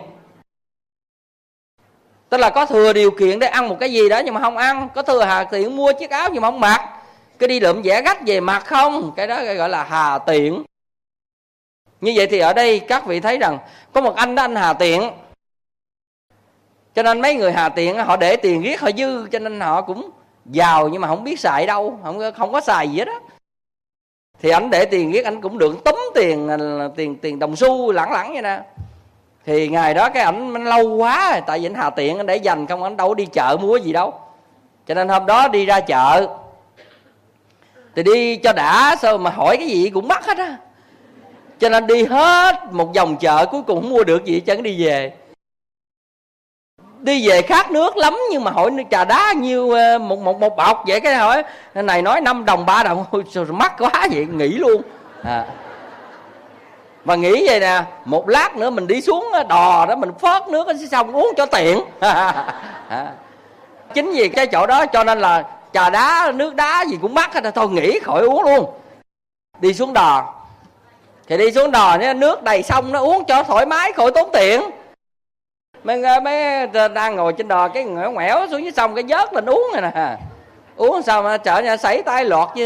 Tức là có thừa điều kiện để ăn một cái gì đó nhưng mà không ăn, có thừa hà tiện mua chiếc áo nhưng mà không mặc, cứ đi lượm vẽ gách về mặc không, cái đó gọi là hà tiện. Như vậy thì ở đây các vị thấy rằng có một anh đó, anh hà tiện. Cho nên mấy người hà tiện họ để tiền riết họ dư, cho nên họ cũng giàu nhưng mà không biết xài đâu, không không có xài gì hết á. Thì anh để tiền riết anh cũng được túm tiền tiền tiền đồng xu lẳng lẳng vậy nè. Thì ngày đó cái ảnh lâu quá rồi, tại vì anh hà tiện anh để dành không, anh đâu có đi chợ mua gì đâu. Cho nên hôm đó đi ra chợ thì đi cho đã, sao mà hỏi cái gì cũng mắc hết á. Cho nên đi hết một vòng chợ cuối cùng không mua được gì chứ đi về. Đi về khát nước lắm nhưng mà hỏi trà đá nhiêu một một một bọc vậy, cái hỏi này nói năm đồng ba đồng, mắc quá vậy nghỉ luôn. À. Và nghĩ vậy nè, một lát nữa mình đi xuống đò đó mình phớt nước nó sẽ xong uống cho tiện. À. Chính vì cái chỗ đó cho nên là trà đá nước đá gì cũng mắc hết, thôi nghỉ khỏi uống luôn. Đi xuống đò thì đi xuống đò nước đầy sông nó uống cho thoải mái khỏi tốn tiền. Mấy, mấy đang ngồi trên đò cái ngẻo ngẻo xuống dưới sông cái vớt lên uống rồi nè. Uống sao mà chợ nhà sảy tay lọt chứ.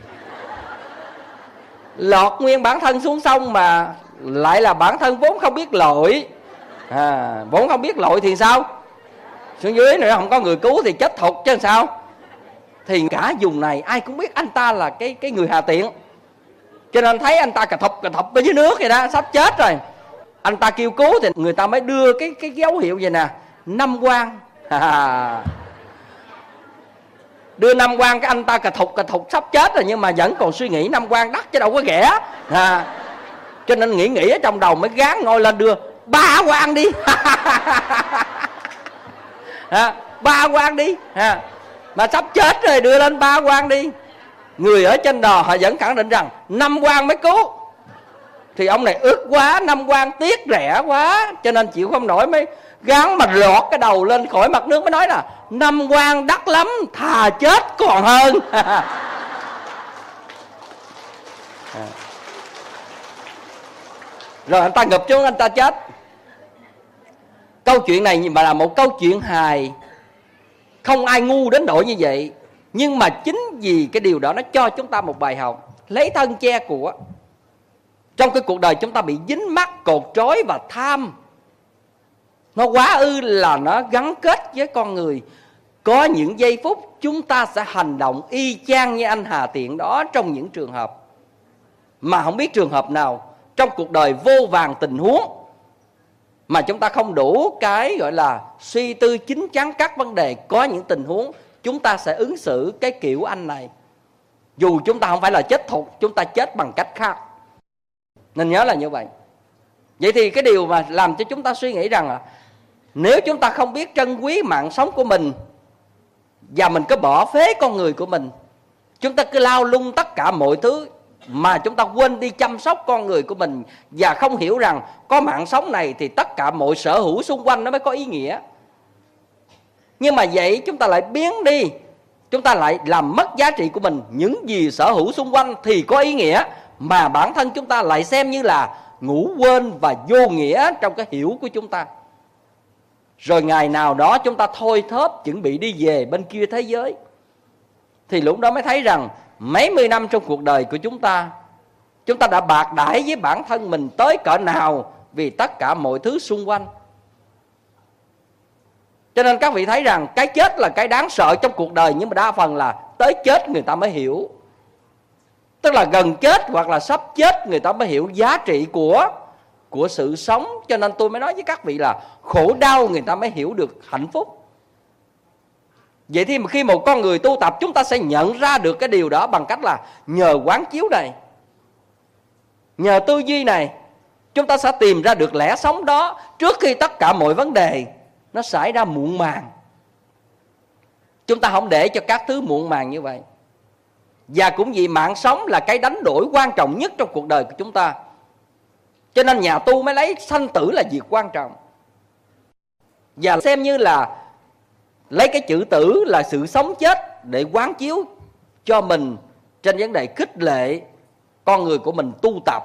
Lọt nguyên bản thân xuống sông mà lại là bản thân vốn không biết lội. À, vốn không biết lội thì sao? Xuống dưới nữa không có người cứu thì chết thục chứ sao? Thì cả vùng này ai cũng biết anh ta là cái cái người hà tiện. Cho nên thấy anh ta cà thục cà thục ở dưới nước vậy đó, sắp chết rồi. Anh ta kêu cứu thì người ta mới đưa cái cái dấu hiệu vậy nè, năm quan. Đưa năm quan, cái anh ta cà thục cà thục sắp chết rồi nhưng mà vẫn còn suy nghĩ năm quan đắt chứ đâu có rẻ. À, cho nên nghĩ nghĩ ở trong đầu mới gán ngồi lên đưa ba quan đi. À, ba quan đi. À, mà sắp chết rồi đưa lên ba quan đi. Người ở trên đò họ vẫn khẳng định rằng năm quan mới cứu. Thì ông này ức quá, năm quan tiếc rẻ quá, cho nên chịu không nổi mới gắng mà lọt cái đầu lên khỏi mặt nước, mới nói là năm quan đắt lắm, thà chết còn hơn. Rồi anh ta ngụp xuống, anh ta chết. Câu chuyện này mà là một câu chuyện hài, không ai ngu đến độ như vậy. Nhưng mà chính vì cái điều đó nó cho chúng ta một bài học. Lấy thân che của. Trong cái cuộc đời chúng ta bị dính mắc, cột trói và tham. Nó quá ư là nó gắn kết với con người. Có những giây phút chúng ta sẽ hành động y chang như anh hà tiện đó trong những trường hợp mà không biết trường hợp nào. Trong cuộc đời vô vàn tình huống mà chúng ta không đủ cái gọi là suy tư chín chắn các vấn đề. Có những tình huống chúng ta sẽ ứng xử cái kiểu anh này. Dù chúng ta không phải là chết thục, chúng ta chết bằng cách khác. Nên nhớ là như vậy. Vậy thì cái điều mà làm cho chúng ta suy nghĩ rằng là nếu chúng ta không biết trân quý mạng sống của mình và mình cứ bỏ phế con người của mình, chúng ta cứ lao lung tất cả mọi thứ mà chúng ta quên đi chăm sóc con người của mình, và không hiểu rằng có mạng sống này thì tất cả mọi sở hữu xung quanh nó mới có ý nghĩa. Nhưng mà vậy chúng ta lại biến đi, chúng ta lại làm mất giá trị của mình. Những gì sở hữu xung quanh thì có ý nghĩa, mà bản thân chúng ta lại xem như là ngủ quên và vô nghĩa trong cái hiểu của chúng ta. Rồi ngày nào đó chúng ta thôi thóp chuẩn bị đi về bên kia thế giới, thì lúc đó mới thấy rằng mấy mươi năm trong cuộc đời của chúng ta, chúng ta đã bạc đãi với bản thân mình tới cỡ nào vì tất cả mọi thứ xung quanh. Cho nên các vị thấy rằng cái chết là cái đáng sợ trong cuộc đời, nhưng mà đa phần là tới chết người ta mới hiểu. Tức là gần chết hoặc là sắp chết người ta mới hiểu giá trị của của sự sống. Cho nên tôi mới nói với các vị là khổ đau người ta mới hiểu được hạnh phúc. Vậy thì khi một con người tu tập, chúng ta sẽ nhận ra được cái điều đó bằng cách là nhờ quán chiếu này, nhờ tư duy này, chúng ta sẽ tìm ra được lẽ sống đó trước khi tất cả mọi vấn đề nó xảy ra muộn màng. Chúng ta không để cho các thứ muộn màng như vậy. Và cũng vì mạng sống là cái đánh đổi quan trọng nhất trong cuộc đời của chúng ta, cho nên nhà tu mới lấy sanh tử là việc quan trọng, và xem như là lấy cái chữ tử là sự sống chết để quán chiếu cho mình trên vấn đề khích lệ con người của mình tu tập.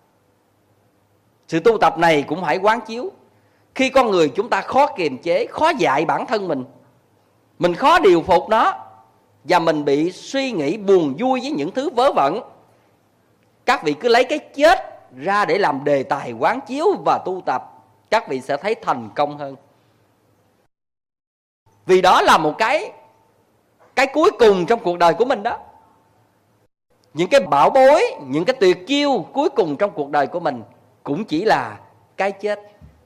Sự tu tập này cũng phải quán chiếu. Khi con người chúng ta khó kiềm chế, khó dạy bản thân mình, mình khó điều phục nó, và mình bị suy nghĩ buồn vui với những thứ vớ vẩn, các vị cứ lấy cái chết ra để làm đề tài quán chiếu và tu tập, các vị sẽ thấy thành công hơn. Vì đó là một cái cái cuối cùng trong cuộc đời của mình đó. Những cái bảo bối, những cái tuyệt chiêu cuối cùng trong cuộc đời của mình cũng chỉ là cái chết.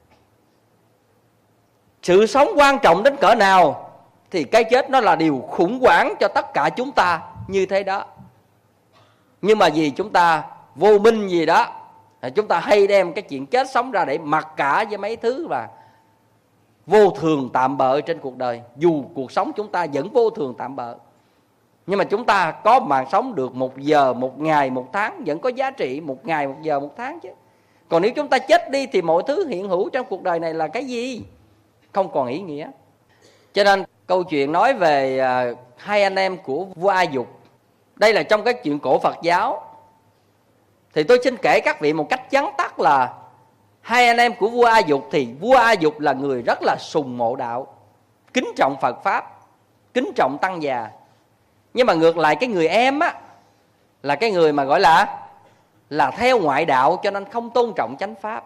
Sự sống quan trọng đến cỡ nào thì cái chết nó là điều khủng hoảng cho tất cả chúng ta như thế đó. Nhưng mà vì chúng ta vô minh gì đó, chúng ta hay đem cái chuyện chết sống ra để mặc cả với mấy thứ và vô thường tạm bợ trên cuộc đời. Dù cuộc sống chúng ta vẫn vô thường tạm bợ, nhưng mà chúng ta có mạng sống được một giờ, một ngày, một tháng vẫn có giá trị, một ngày, một giờ, một tháng chứ. Còn nếu chúng ta chết đi thì mọi thứ hiện hữu trong cuộc đời này là cái gì? Không còn ý nghĩa. Cho nên câu chuyện nói về uh, hai anh em của vua A Dục, đây là trong cái chuyện cổ Phật giáo. Thì tôi xin kể các vị một cách vắn tắt là hai anh em của vua A Dục thì vua A Dục là người rất là sùng mộ đạo, kính trọng Phật Pháp, kính trọng tăng già. Nhưng mà ngược lại cái người em á là cái người mà gọi là là theo ngoại đạo, cho nên không tôn trọng chánh pháp.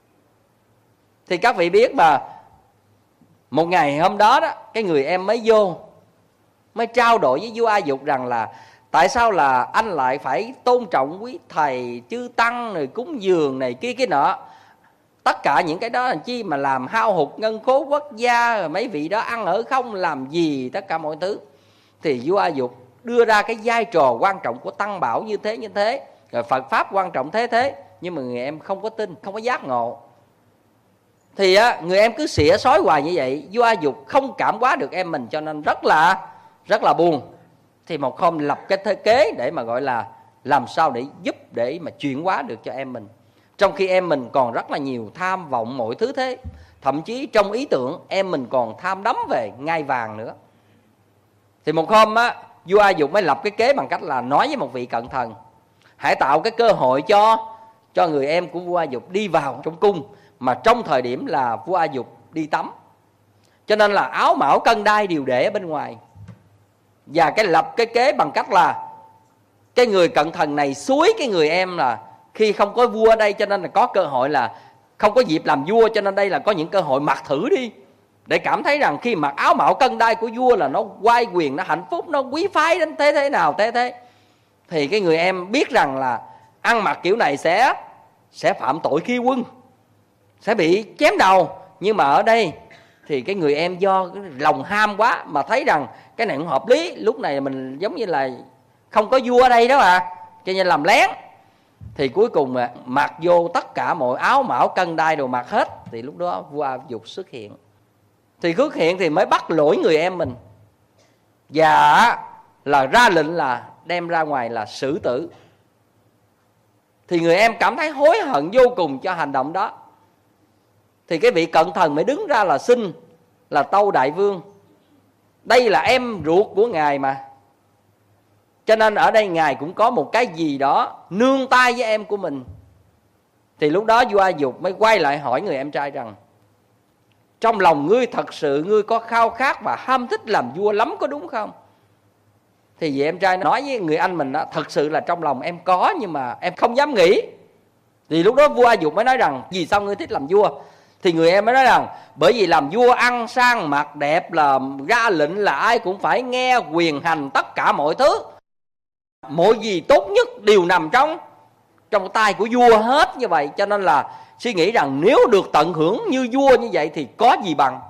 Thì các vị biết mà, một ngày hôm đó đó, cái người em mới vô, mới trao đổi với vua A Dục rằng là tại sao là anh lại phải tôn trọng quý thầy chư tăng rồi cúng dường này kia kia nọ. Tất cả những cái đó là chi mà làm hao hụt ngân khố quốc gia, rồi mấy vị đó ăn ở không làm gì tất cả mọi thứ. Thì vua A Dục đưa ra cái vai trò quan trọng của tăng bảo như thế như thế, rồi Phật Pháp quan trọng thế thế. Nhưng mà người em không có tin, không có giác ngộ. Thì á, người em cứ xỉa xói hoài như vậy. Vua A Dục không cảm hóa được em mình, cho nên rất là rất là buồn. Thì một hôm lập cái thế kế để mà gọi là làm sao để giúp, để mà chuyển hóa được cho em mình. Trong khi em mình còn rất là nhiều tham vọng mọi thứ thế. Thậm chí trong ý tưởng em mình còn tham đắm về ngai vàng nữa. Thì một hôm á, vua A Dục mới lập cái kế bằng cách là nói với một vị cận thần: hãy tạo cái cơ hội cho cho người em của vua A Dục đi vào trong cung, mà trong thời điểm là vua A Dục đi tắm, cho nên là áo mão cân đai đều để ở bên ngoài. Và cái lập cái kế bằng cách là cái người cận thần này xúi cái người em là khi không có vua ở đây, cho nên là có cơ hội là không có dịp làm vua, cho nên đây là có những cơ hội mặc thử đi, để cảm thấy rằng khi mặc áo mão cân đai của vua là nó oai quyền, nó hạnh phúc, nó quý phái đến thế thế nào thế thế. Thì cái người em biết rằng là ăn mặc kiểu này sẽ sẽ phạm tội khi quân, sẽ bị chém đầu. Nhưng mà ở đây thì cái người em do cái lòng ham quá mà thấy rằng cái này không hợp lý, lúc này mình giống như là không có vua ở đây đó mà, cho nên làm lén. Thì cuối cùng mà mặc vô tất cả mọi áo mão cân đai đồ mặc hết. Thì lúc đó vua A Dục xuất hiện. Thì xuất hiện thì mới bắt lỗi người em mình, và là ra lệnh là đem ra ngoài là xử tử. Thì người em cảm thấy hối hận vô cùng cho hành động đó. Thì cái vị cận thần mới đứng ra là xin là tâu đại vương, đây là em ruột của ngài mà, cho nên ở đây ngài cũng có một cái gì đó nương tay với em của mình. Thì lúc đó vua A Dục mới quay lại hỏi người em trai rằng: trong lòng ngươi thật sự ngươi có khao khát và ham thích làm vua lắm có đúng không? Thì vị em trai nói với người anh mình đó: thật sự là trong lòng em có, nhưng mà em không dám nghĩ. Thì lúc đó vua A Dục mới nói rằng: vì sao ngươi thích làm vua? Thì người em mới nói rằng: bởi vì làm vua ăn sang mặc đẹp, là ra lệnh là ai cũng phải nghe quyền hành tất cả mọi thứ, mọi gì tốt nhất đều nằm trong trong tay của vua hết như vậy. Cho nên là suy nghĩ rằng nếu được tận hưởng như vua như vậy thì có gì bằng.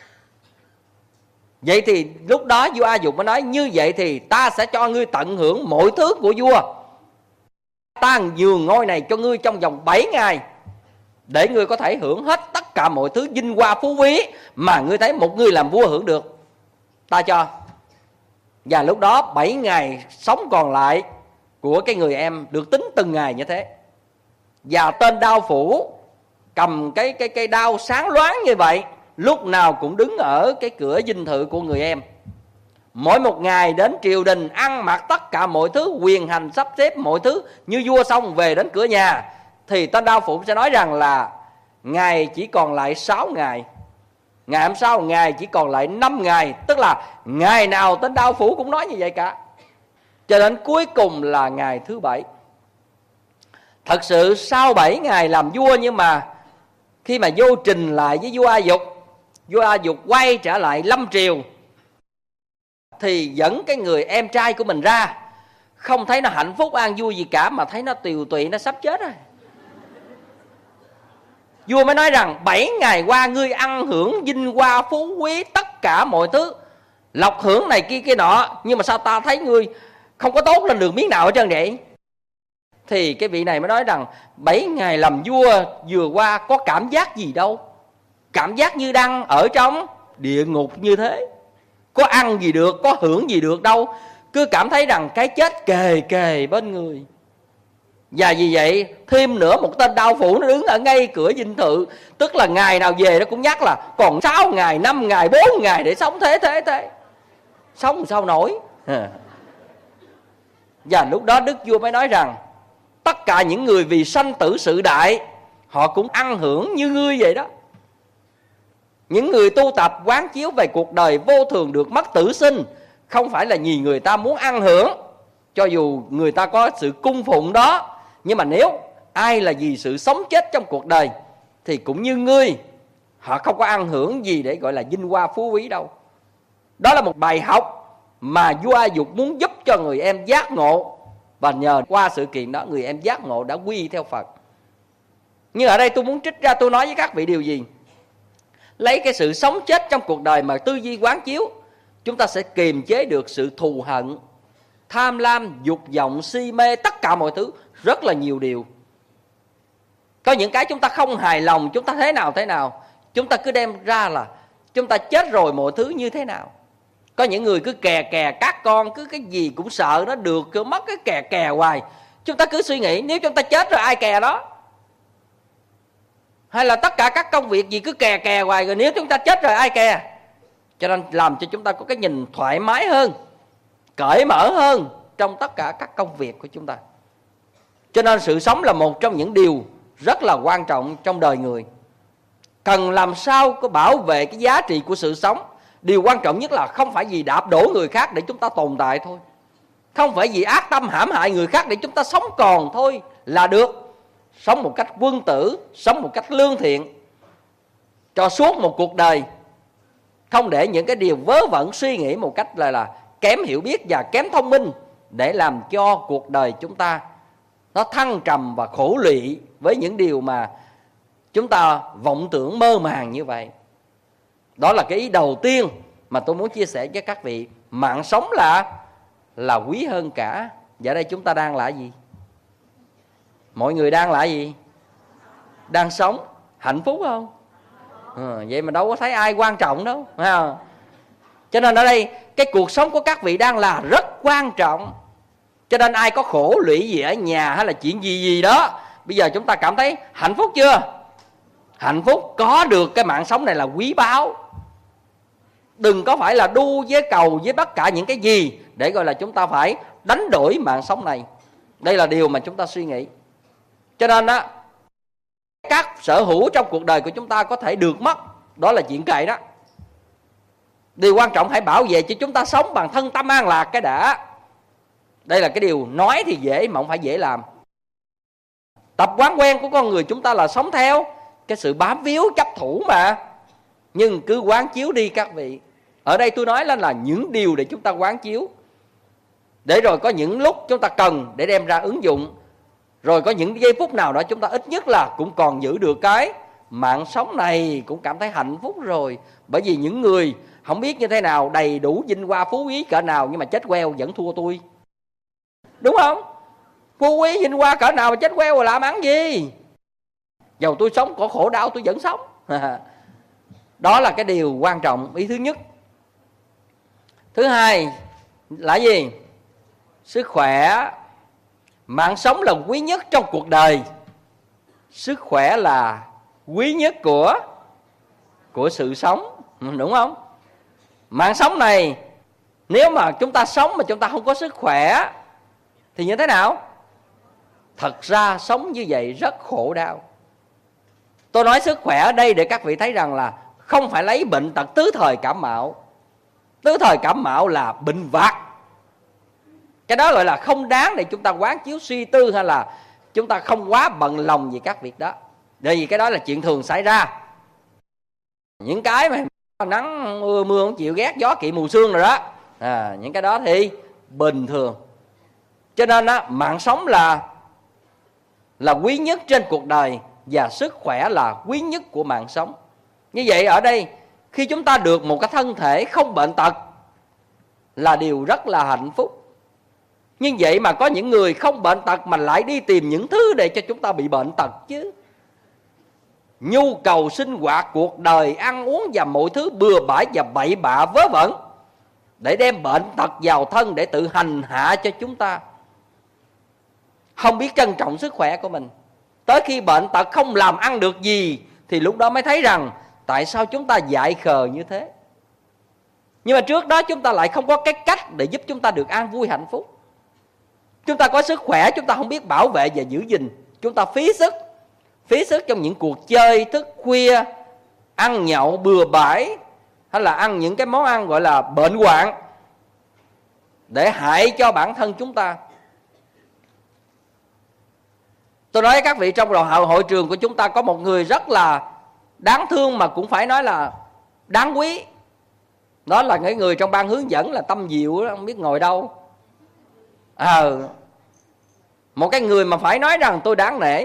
Vậy thì lúc đó vua A Dục mới nói: như vậy thì ta sẽ cho ngươi tận hưởng mọi thứ của vua, ta nhường ngôi này cho ngươi trong vòng bảy ngày, để ngươi có thể hưởng hết tất cả mọi thứ vinh hoa phú quý mà ngươi thấy một người làm vua hưởng được, ta cho. Và lúc đó bảy ngày sống còn lại của cái người em được tính từng ngày như thế. Và tên đao phủ cầm cái cái cái đao sáng loáng như vậy, lúc nào cũng đứng ở cái cửa dinh thự của người em. Mỗi một ngày đến triều đình, ăn mặc tất cả mọi thứ, quyền hành sắp xếp mọi thứ như vua, xong về đến cửa nhà thì tên đao phủ sẽ nói rằng là ngày chỉ còn lại sáu ngày. Ngày hôm sau ngày chỉ còn lại năm ngày. Tức là ngày nào tên đao phủ cũng nói như vậy cả, cho đến cuối cùng là ngày thứ bảy. Thật sự sau bảy ngày làm vua, nhưng mà khi mà vô trình lại với vua A Dục, vua A Dục quay trở lại lâm triều thì dẫn cái người em trai của mình ra, không thấy nó hạnh phúc an vui gì cả, mà thấy nó tiều tụy, nó sắp chết rồi. Vua mới nói rằng bảy ngày qua ngươi ăn hưởng vinh hoa phú quý tất cả mọi thứ, lộc hưởng này kia kia nọ, nhưng mà sao ta thấy ngươi không có tốt lên được miếng nào hết trơn vậy? Thì cái vị này mới nói rằng bảy ngày làm vua vừa qua có cảm giác gì đâu, cảm giác như đang ở trong địa ngục như thế. Có ăn gì được, có hưởng gì được đâu, cứ cảm thấy rằng cái chết kề kề bên người. Và vì vậy thêm nữa một tên đao phủ nó đứng ở ngay cửa dinh thự, tức là ngày nào về nó cũng nhắc là còn sáu ngày, năm ngày, bốn ngày để sống thế thế thế. Sống sao nổi. Và lúc đó đức vua mới nói rằng tất cả những người vì sanh tử sự đại, họ cũng ăn hưởng như ngươi vậy đó. Những người tu tập quán chiếu về cuộc đời vô thường được mất tử sinh, không phải là vì người ta muốn ăn hưởng, cho dù người ta có sự cung phụng đó, nhưng mà nếu ai là vì sự sống chết trong cuộc đời thì cũng như ngươi, họ không có ăn hưởng gì để gọi là vinh hoa phú quý đâu. Đó là một bài học mà vua A Dục muốn giúp cho người em giác ngộ, và nhờ qua sự kiện đó người em giác ngộ đã quy theo Phật. Nhưng ở đây tôi muốn trích ra, tôi nói với các vị điều gì? Lấy cái sự sống chết trong cuộc đời mà tư duy quán chiếu, chúng ta sẽ kiềm chế được sự thù hận, tham lam, dục vọng, si mê, tất cả mọi thứ, rất là nhiều điều. Có những cái chúng ta không hài lòng, chúng ta thế nào thế nào, chúng ta cứ đem ra là chúng ta chết rồi mọi thứ như thế nào. Có những người cứ kè kè các con, cứ cái gì cũng sợ nó được, cứ mất cái kè kè hoài. Chúng ta cứ suy nghĩ nếu chúng ta chết rồi ai kè đó. Hay là tất cả các công việc gì cứ kè kè hoài, rồi nếu chúng ta chết rồi ai kè. Cho nên làm cho chúng ta có cái nhìn thoải mái hơn, cởi mở hơn trong tất cả các công việc của chúng ta. Cho nên sự sống là một trong những điều rất là quan trọng trong đời người. Cần làm sao có bảo vệ cái giá trị của sự sống. Điều quan trọng nhất là không phải vì đạp đổ người khác để chúng ta tồn tại thôi, không phải vì ác tâm hãm hại người khác để chúng ta sống còn thôi là được. Sống một cách quân tử, sống một cách lương thiện cho suốt một cuộc đời, không để những cái điều vớ vẩn suy nghĩ một cách là, là kém hiểu biết và kém thông minh, để làm cho cuộc đời chúng ta nó thăng trầm và khổ lụy với những điều mà chúng ta vọng tưởng mơ màng như vậy. Đó là cái ý đầu tiên mà tôi muốn chia sẻ với các vị. Mạng sống là là quý hơn cả. Và đây chúng ta đang là gì? Mọi người đang là gì? Đang sống. Hạnh phúc không? À, vậy mà đâu có thấy ai quan trọng đâu. À. Cho nên ở đây cái cuộc sống của các vị đang là rất quan trọng. Cho nên ai có khổ lụy gì ở nhà hay là chuyện gì gì đó, bây giờ chúng ta cảm thấy hạnh phúc chưa? Hạnh phúc có được cái mạng sống này là quý báu. Đừng có phải là đu với cầu với tất cả những cái gì để gọi là chúng ta phải đánh đổi mạng sống này. Đây là điều mà chúng ta suy nghĩ. Cho nên á, các sở hữu trong cuộc đời của chúng ta có thể được mất, đó là chuyện kệ đó. Điều quan trọng hãy bảo vệ cho chúng ta sống bằng thân tâm an lạc cái đã. Đây là cái điều nói thì dễ mà không phải dễ làm. Tập quán quen của con người chúng ta là sống theo cái sự bám víu chấp thủ mà. Nhưng cứ quán chiếu đi các vị. Ở đây tôi nói lên là những điều để chúng ta quán chiếu, để rồi có những lúc chúng ta cần để đem ra ứng dụng. Rồi có những giây phút nào đó chúng ta ít nhất là cũng còn giữ được cái mạng sống này, cũng cảm thấy hạnh phúc rồi. Bởi vì những người không biết như thế nào, đầy đủ vinh hoa phú quý cỡ nào, nhưng mà chết queo vẫn thua tôi. Đúng không? Phú quý vinh hoa cỡ nào mà chết queo rồi làm ăn gì? Dầu tôi sống có khổ đau tôi vẫn sống. Đó là cái điều quan trọng, ý thứ nhất. Thứ hai, là gì? Sức khỏe. Mạng sống là quý nhất trong cuộc đời. Sức khỏe là quý nhất của của sự sống, đúng không? Mạng sống này, nếu mà chúng ta sống mà chúng ta không có sức khỏe thì như thế nào? Thật ra sống như vậy rất khổ đau. Tôi nói sức khỏe ở đây để các vị thấy rằng là không phải lấy bệnh tật tứ thời cảm mạo. Tứ thời cảm mạo là bệnh vặt. Cái đó gọi là không đáng để chúng ta quán chiếu suy tư, hay là chúng ta không quá bận lòng về các việc đó. Bởi vì cái đó là chuyện thường xảy ra. Những cái mà nắng mưa mưa không chịu ghét, gió kỵ mù sương rồi đó, à, những cái đó thì bình thường. Cho nên á, mạng sống là là quý nhất trên cuộc đời, và sức khỏe là quý nhất của mạng sống. Như vậy ở đây, khi chúng ta được một cái thân thể không bệnh tật là điều rất là hạnh phúc. Nhưng vậy mà có những người không bệnh tật mà lại đi tìm những thứ để cho chúng ta bị bệnh tật chứ. Nhu cầu sinh hoạt cuộc đời, ăn uống và mọi thứ bừa bãi và bậy bạ vớ vẩn, để đem bệnh tật vào thân để tự hành hạ cho chúng ta. Không biết trân trọng sức khỏe của mình. Tới khi bệnh tật không làm ăn được gì thì lúc đó mới thấy rằng tại sao chúng ta dại khờ như thế. Nhưng mà trước đó chúng ta lại không có cái cách để giúp chúng ta được an vui hạnh phúc. Chúng ta có sức khỏe, chúng ta không biết bảo vệ và giữ gìn. Chúng ta phí sức Phí sức trong những cuộc chơi thức khuya, ăn nhậu bừa bãi, hay là ăn những cái món ăn gọi là bệnh hoạn, để hại cho bản thân chúng ta. Tôi nói với các vị, trong hội, hội trường của chúng ta có một người rất là đáng thương, mà cũng phải nói là đáng quý. Đó là cái người trong ban hướng dẫn là Tâm Diệu đó, không biết ngồi đâu. Ờ à, một cái người mà phải nói rằng tôi đáng nể.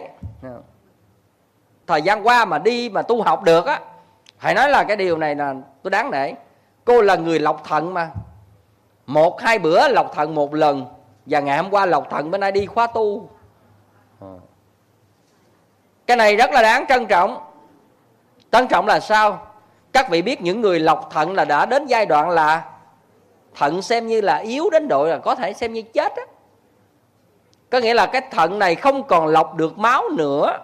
Thời gian qua mà đi mà tu học được á, phải nói là cái điều này là tôi đáng nể. Cô là người lọc thận mà. Một hai bữa lọc thận một lần, và ngày hôm qua lọc thận, bên nay đi khóa tu. Cái này rất là đáng trân trọng. Trân trọng là sao? Các vị biết những người lọc thận là đã đến giai đoạn là thận xem như là yếu đến độ là có thể xem như chết á. Có nghĩa là cái thận này không còn lọc được máu nữa,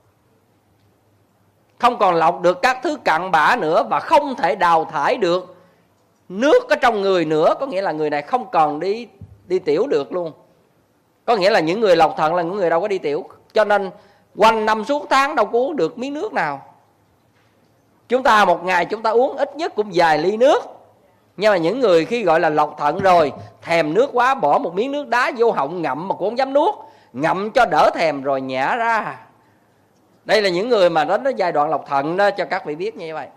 không còn lọc được các thứ cặn bã nữa, và không thể đào thải được nước ở trong người nữa. Có nghĩa là người này không còn đi đi tiểu được luôn. Có nghĩa là những người lọc thận là những người đâu có đi tiểu. Cho nên quanh năm suốt tháng đâu có uống được miếng nước nào. Chúng ta một ngày chúng ta uống ít nhất cũng vài ly nước. Nhưng mà những người khi gọi là lọc thận rồi, thèm nước quá, bỏ một miếng nước đá vô họng ngậm mà cũng không dám nuốt, ngậm cho đỡ thèm rồi nhả ra. Đây là những người mà đến giai đoạn lọc thận đó, cho các vị biết như vậy.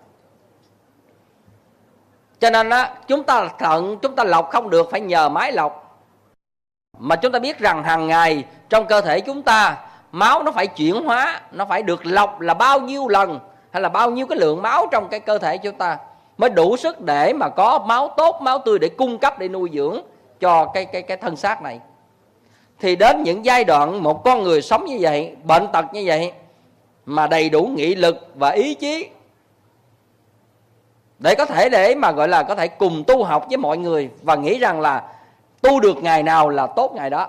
Cho nên đó, chúng ta thận chúng ta lọc không được, phải nhờ máy lọc. Mà chúng ta biết rằng hàng ngày trong cơ thể chúng ta, máu nó phải chuyển hóa, nó phải được lọc là bao nhiêu lần, hay là bao nhiêu cái lượng máu trong cái cơ thể chúng ta mới đủ sức để mà có máu tốt, máu tươi để cung cấp, để nuôi dưỡng cho cái, cái, cái thân xác này. Thì đến những giai đoạn một con người sống như vậy, bệnh tật như vậy, mà đầy đủ nghị lực và ý chí để có thể để mà gọi là có thể cùng tu học với mọi người, và nghĩ rằng là tu được ngày nào là tốt ngày đó,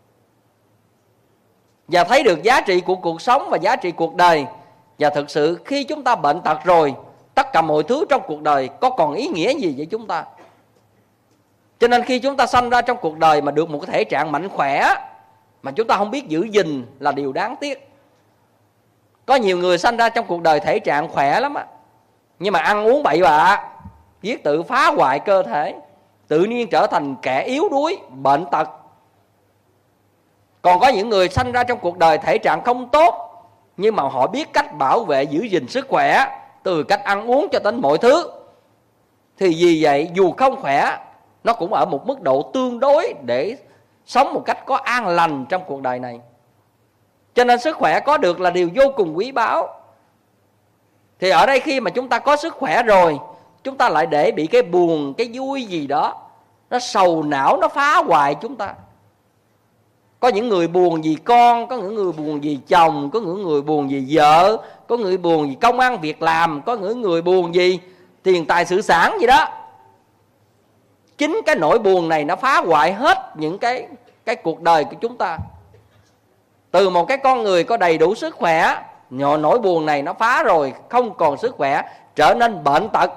và thấy được giá trị của cuộc sống và giá trị cuộc đời. Và thực sự khi chúng ta bệnh tật rồi, tất cả mọi thứ trong cuộc đời có còn ý nghĩa gì với chúng ta. Cho nên khi chúng ta sanh ra trong cuộc đời mà được một cái thể trạng mạnh khỏe mà chúng ta không biết giữ gìn là điều đáng tiếc. Có nhiều người sanh ra trong cuộc đời thể trạng khỏe lắm á, nhưng mà ăn uống bậy bạ, giết tự phá hoại cơ thể, tự nhiên trở thành kẻ yếu đuối, bệnh tật. Còn có những người sanh ra trong cuộc đời thể trạng không tốt, nhưng mà họ biết cách bảo vệ giữ gìn sức khỏe, từ cách ăn uống cho đến mọi thứ. Thì vì vậy dù không khỏe, nó cũng ở một mức độ tương đối để sống một cách có an lành trong cuộc đời này. Cho nên sức khỏe có được là điều vô cùng quý báu. Thì ở đây khi mà chúng ta có sức khỏe rồi, chúng ta lại để bị cái buồn, cái vui gì đó, nó sầu não, nó phá hoại chúng ta. Có những người buồn vì con, có những người buồn vì chồng, có những người buồn vì vợ, có người buồn vì công ăn việc làm, có những người buồn vì tiền tài sự sản gì đó. chính cái nỗi buồn này nó phá hoại hết những cái cái cuộc đời của chúng ta. Từ một cái con người có đầy đủ sức khỏe, nỗi buồn này nó phá rồi, không còn sức khỏe, trở nên bệnh tật,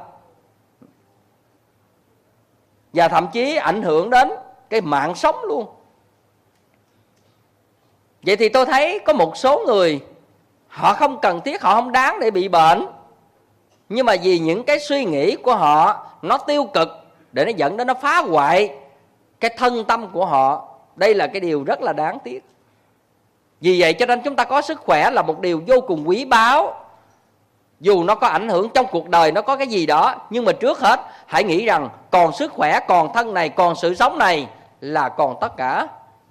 và thậm chí ảnh hưởng đến cái mạng sống luôn. Vậy thì tôi thấy có một số người họ không cần thiết, họ không đáng để bị bệnh, nhưng mà vì những cái suy nghĩ của họ nó tiêu cực, để nó dẫn đến nó phá hoại cái thân tâm của họ. Đây là cái điều rất là đáng tiếc. Vì vậy cho nên chúng ta có sức khỏe là một điều vô cùng quý báu. Dù nó có ảnh hưởng trong cuộc đời, nó có cái gì đó, nhưng mà trước hết hãy nghĩ rằng còn sức khỏe, còn thân này, còn sự sống này là còn tất cả.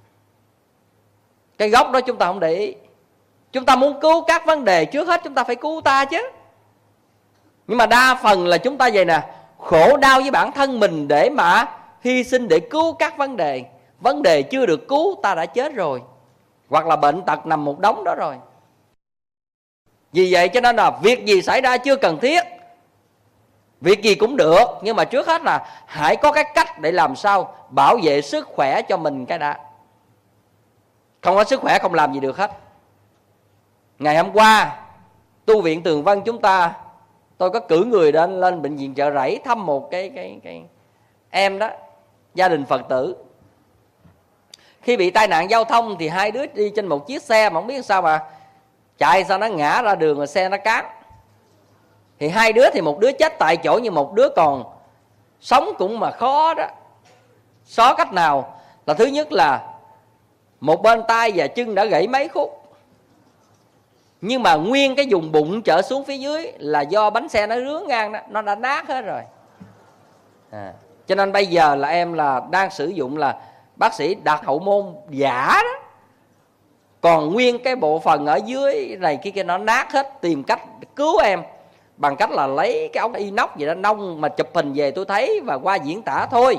Cái gốc đó chúng ta không để ý. Chúng ta muốn cứu các vấn đề, trước hết chúng ta phải cứu ta chứ. Nhưng mà đa phần là chúng ta vậy nè, khổ đau với bản thân mình để mà hy sinh để cứu các vấn đề. Vấn đề chưa được cứu ta đã chết rồi, hoặc là bệnh tật nằm một đống đó rồi. Vì vậy cho nên là việc gì xảy ra chưa cần thiết, việc gì cũng được, nhưng mà trước hết là hãy có cái cách để làm sao bảo vệ sức khỏe cho mình cái đã. Không có sức khỏe không làm gì được hết. Ngày hôm qua tu viện Tường Vân chúng ta, tôi có cử người đến lên bệnh viện Chợ Rẫy thăm một cái cái cái em đó, gia đình Phật tử. Khi bị tai nạn giao thông thì hai đứa đi trên một chiếc xe mà không biết sao mà chạy sao nó ngã ra đường, rồi xe nó cán. Thì hai đứa thì một đứa chết tại chỗ, nhưng một đứa còn sống cũng mà khó đó. Khó cách nào? Là thứ nhất là một bên tay và chân đã gãy mấy khúc, nhưng mà nguyên cái vùng bụng trở xuống phía dưới là do bánh xe nó rướn ngang đó, nó đã nát hết rồi. À, cho nên bây giờ là em là đang sử dụng là bác sĩ đặt hậu môn giả đó. Còn nguyên cái bộ phận ở dưới này kia kia nó nát hết, tìm cách cứu em bằng cách là lấy cái ống inox vậy đó, nông mà chụp hình về tôi thấy và qua diễn tả thôi.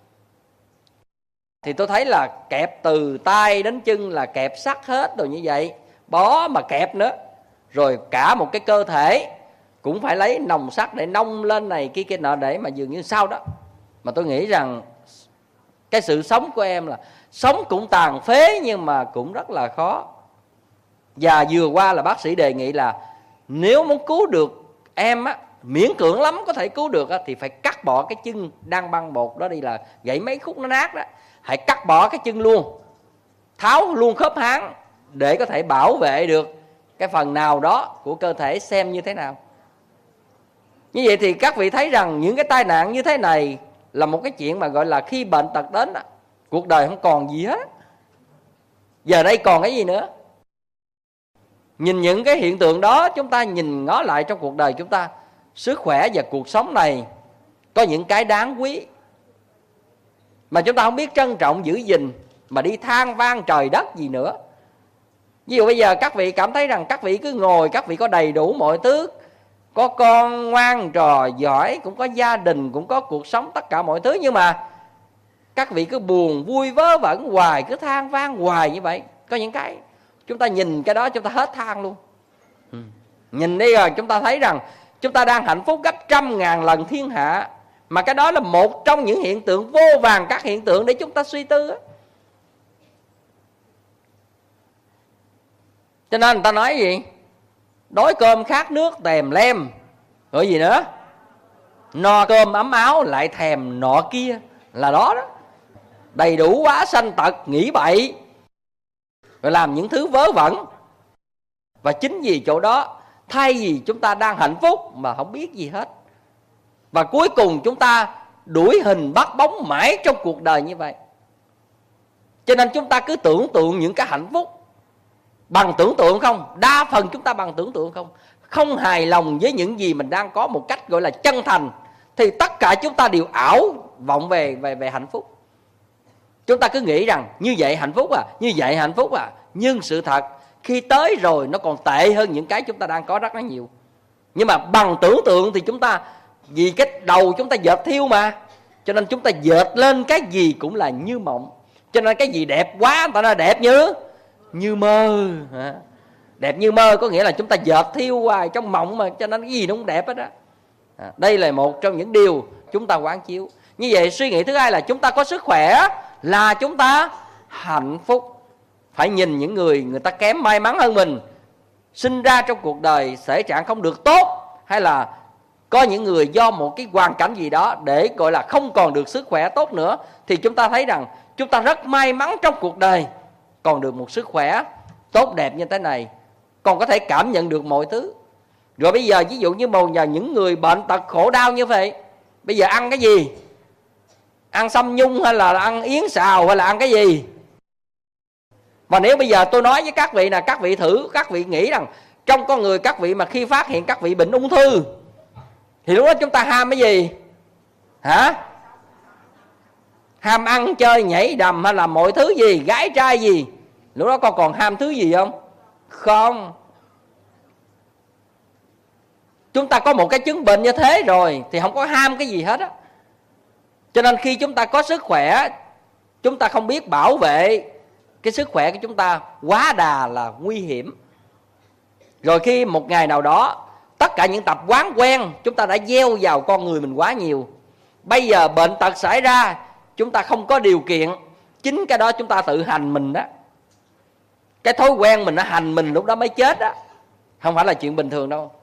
Thì tôi thấy là kẹp từ tay đến chân là kẹp sắt hết rồi như vậy, bó mà kẹp nữa. Rồi cả một cái cơ thể cũng phải lấy nòng sắt để nông lên này kia kia nọ, để mà dường như sao đó. Mà tôi nghĩ rằng cái sự sống của em là sống cũng tàn phế, nhưng mà cũng rất là khó. Và vừa qua là bác sĩ đề nghị là nếu muốn cứu được em á, miễn cưỡng lắm có thể cứu được á, thì phải cắt bỏ cái chân đang băng bột đó đi, là gãy mấy khúc nó nát đó. Hãy cắt bỏ cái chân luôn, tháo luôn khớp háng để có thể bảo vệ được cái phần nào đó của cơ thể xem như thế nào. Như vậy thì các vị thấy rằng những cái tai nạn như thế này là một cái chuyện mà gọi là khi bệnh tật đến, cuộc đời không còn gì hết. Giờ đây còn cái gì nữa? Nhìn những cái hiện tượng đó, chúng ta nhìn ngó lại trong cuộc đời chúng ta, sức khỏe và cuộc sống này có những cái đáng quý mà chúng ta không biết trân trọng giữ gìn, mà đi than vang trời đất gì nữa. Ví dụ bây giờ các vị cảm thấy rằng các vị cứ ngồi, các vị có đầy đủ mọi thứ, có con ngoan trò giỏi, cũng có gia đình, cũng có cuộc sống, tất cả mọi thứ, nhưng mà các vị cứ buồn vui vớ vẩn hoài, cứ than vang hoài như vậy. Có những cái chúng ta nhìn cái đó chúng ta hết than luôn. ừ. Nhìn đi rồi chúng ta thấy rằng chúng ta đang hạnh phúc gấp trăm ngàn lần thiên hạ, mà cái đó là một trong những hiện tượng vô vàn các hiện tượng để chúng ta suy tư á. Cho nên người ta nói gì? Đói cơm khát nước tèm lem, rồi gì nữa? No cơm ấm áo lại thèm nọ kia. Là đó đó. Đầy đủ quá sanh tật, nghĩ bậy, rồi làm những thứ vớ vẩn. Và chính vì chỗ đó, thay vì chúng ta đang hạnh phúc mà không biết gì hết, và cuối cùng chúng ta đuổi hình bắt bóng mãi trong cuộc đời như vậy. Cho nên chúng ta cứ tưởng tượng những cái hạnh phúc bằng tưởng tượng không. Đa phần chúng ta bằng tưởng tượng không. Không hài lòng với những gì mình đang có một cách gọi là chân thành, thì tất cả chúng ta đều ảo vọng về, về, về hạnh phúc. Chúng ta cứ nghĩ rằng như vậy hạnh phúc à, như vậy hạnh phúc à. Nhưng sự thật khi tới rồi nó còn tệ hơn những cái chúng ta đang có rất là nhiều. Nhưng mà bằng tưởng tượng thì chúng ta, vì cái đầu chúng ta dệt thiêu mà, cho nên chúng ta dệt lên cái gì cũng là như mộng. Cho nên cái gì đẹp quá người ta nói đẹp như Như mơ. Đẹp như mơ có nghĩa là chúng ta dệt thiêu hoài trong mộng mà, cho nên cái gì nó cũng đẹp hết đó. Đây là một trong những điều chúng ta quán chiếu. Như vậy suy nghĩ thứ hai là chúng ta có sức khỏe là chúng ta hạnh phúc. Phải nhìn những người người ta kém may mắn hơn mình, sinh ra trong cuộc đời thể trạng không được tốt, hay là có những người do một cái hoàn cảnh gì đó để gọi là không còn được sức khỏe tốt nữa, thì chúng ta thấy rằng chúng ta rất may mắn trong cuộc đời còn được một sức khỏe tốt đẹp như thế này, còn có thể cảm nhận được mọi thứ. Rồi bây giờ ví dụ như một giờ những người bệnh tật khổ đau như vậy, bây giờ ăn cái gì? Ăn sâm nhung hay là ăn yến xào hay là ăn cái gì? Mà nếu bây giờ tôi nói với các vị là các vị thử, các vị nghĩ rằng trong con người các vị mà khi phát hiện các vị bệnh ung thư thì lúc đó chúng ta ham cái gì? Hả? Ham ăn chơi nhảy đầm hay là mọi thứ gì, gái trai gì? Lúc đó con còn ham thứ gì không? Không. Chúng ta có một cái chứng bệnh như thế rồi thì không có ham cái gì hết á. Cho nên khi chúng ta có sức khỏe, chúng ta không biết bảo vệ cái sức khỏe của chúng ta, quá đà là nguy hiểm. Rồi khi một ngày nào đó tất cả những tập quán quen chúng ta đã gieo vào con người mình quá nhiều, bây giờ bệnh tật xảy ra, chúng ta không có điều kiện. Chính cái đó chúng ta tự hành mình đó. Cái thói quen mình nó hành mình, lúc đó mới chết đó. Không phải là chuyện bình thường đâu.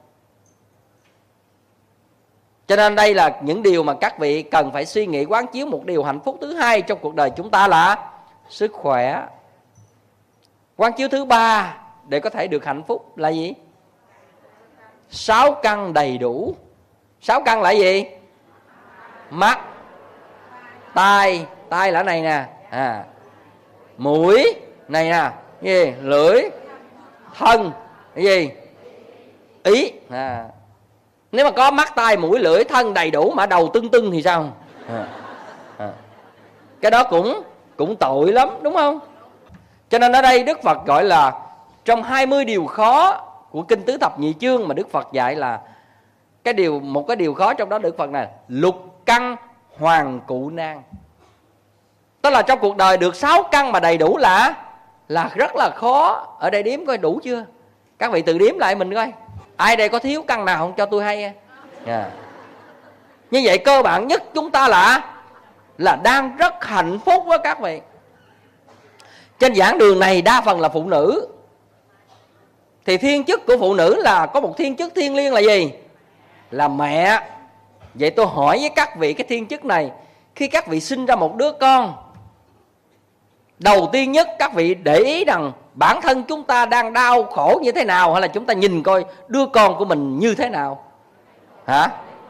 Cho nên đây là những điều mà các vị cần phải suy nghĩ quán chiếu. Một điều hạnh phúc thứ hai trong cuộc đời chúng ta là sức khỏe. Quán chiếu thứ ba để có thể được hạnh phúc là gì? Sáu căn đầy đủ. Sáu căn là gì? Mắt, tai, tai là này nè, à, mũi này nè, gì? Lưỡi, thân, cái gì? Ý. À. Nếu mà có mắt, tai, mũi, lưỡi, thân đầy đủ mà đầu tưng tưng thì sao? À. À. Cái đó cũng cũng tội lắm, đúng không? Cho nên ở đây Đức Phật gọi là trong hai mươi điều khó của Kinh Tứ Thập Nhị Chương mà Đức Phật dạy là cái điều một cái điều khó trong đó Đức Phật này lục căn hoàng cụ nan. Tức là trong cuộc đời được sáu căn mà đầy đủ là là rất là khó. Ở đây đếm coi đủ chưa? Các vị tự đếm lại mình coi. Ai đây có thiếu căn nào không cho tôi hay? Yeah. Như vậy cơ bản nhất chúng ta là là đang rất hạnh phúc với các vị. Trên giảng đường này đa phần là phụ nữ, thì thiên chức của phụ nữ là có một thiên chức thiêng liêng là gì? Là mẹ. Vậy tôi hỏi với các vị cái thiên chức này, khi các vị sinh ra một đứa con, đầu tiên nhất các vị để ý rằng bản thân chúng ta đang đau khổ như thế nào, hay là chúng ta nhìn coi đứa con của mình như thế nào? Hả?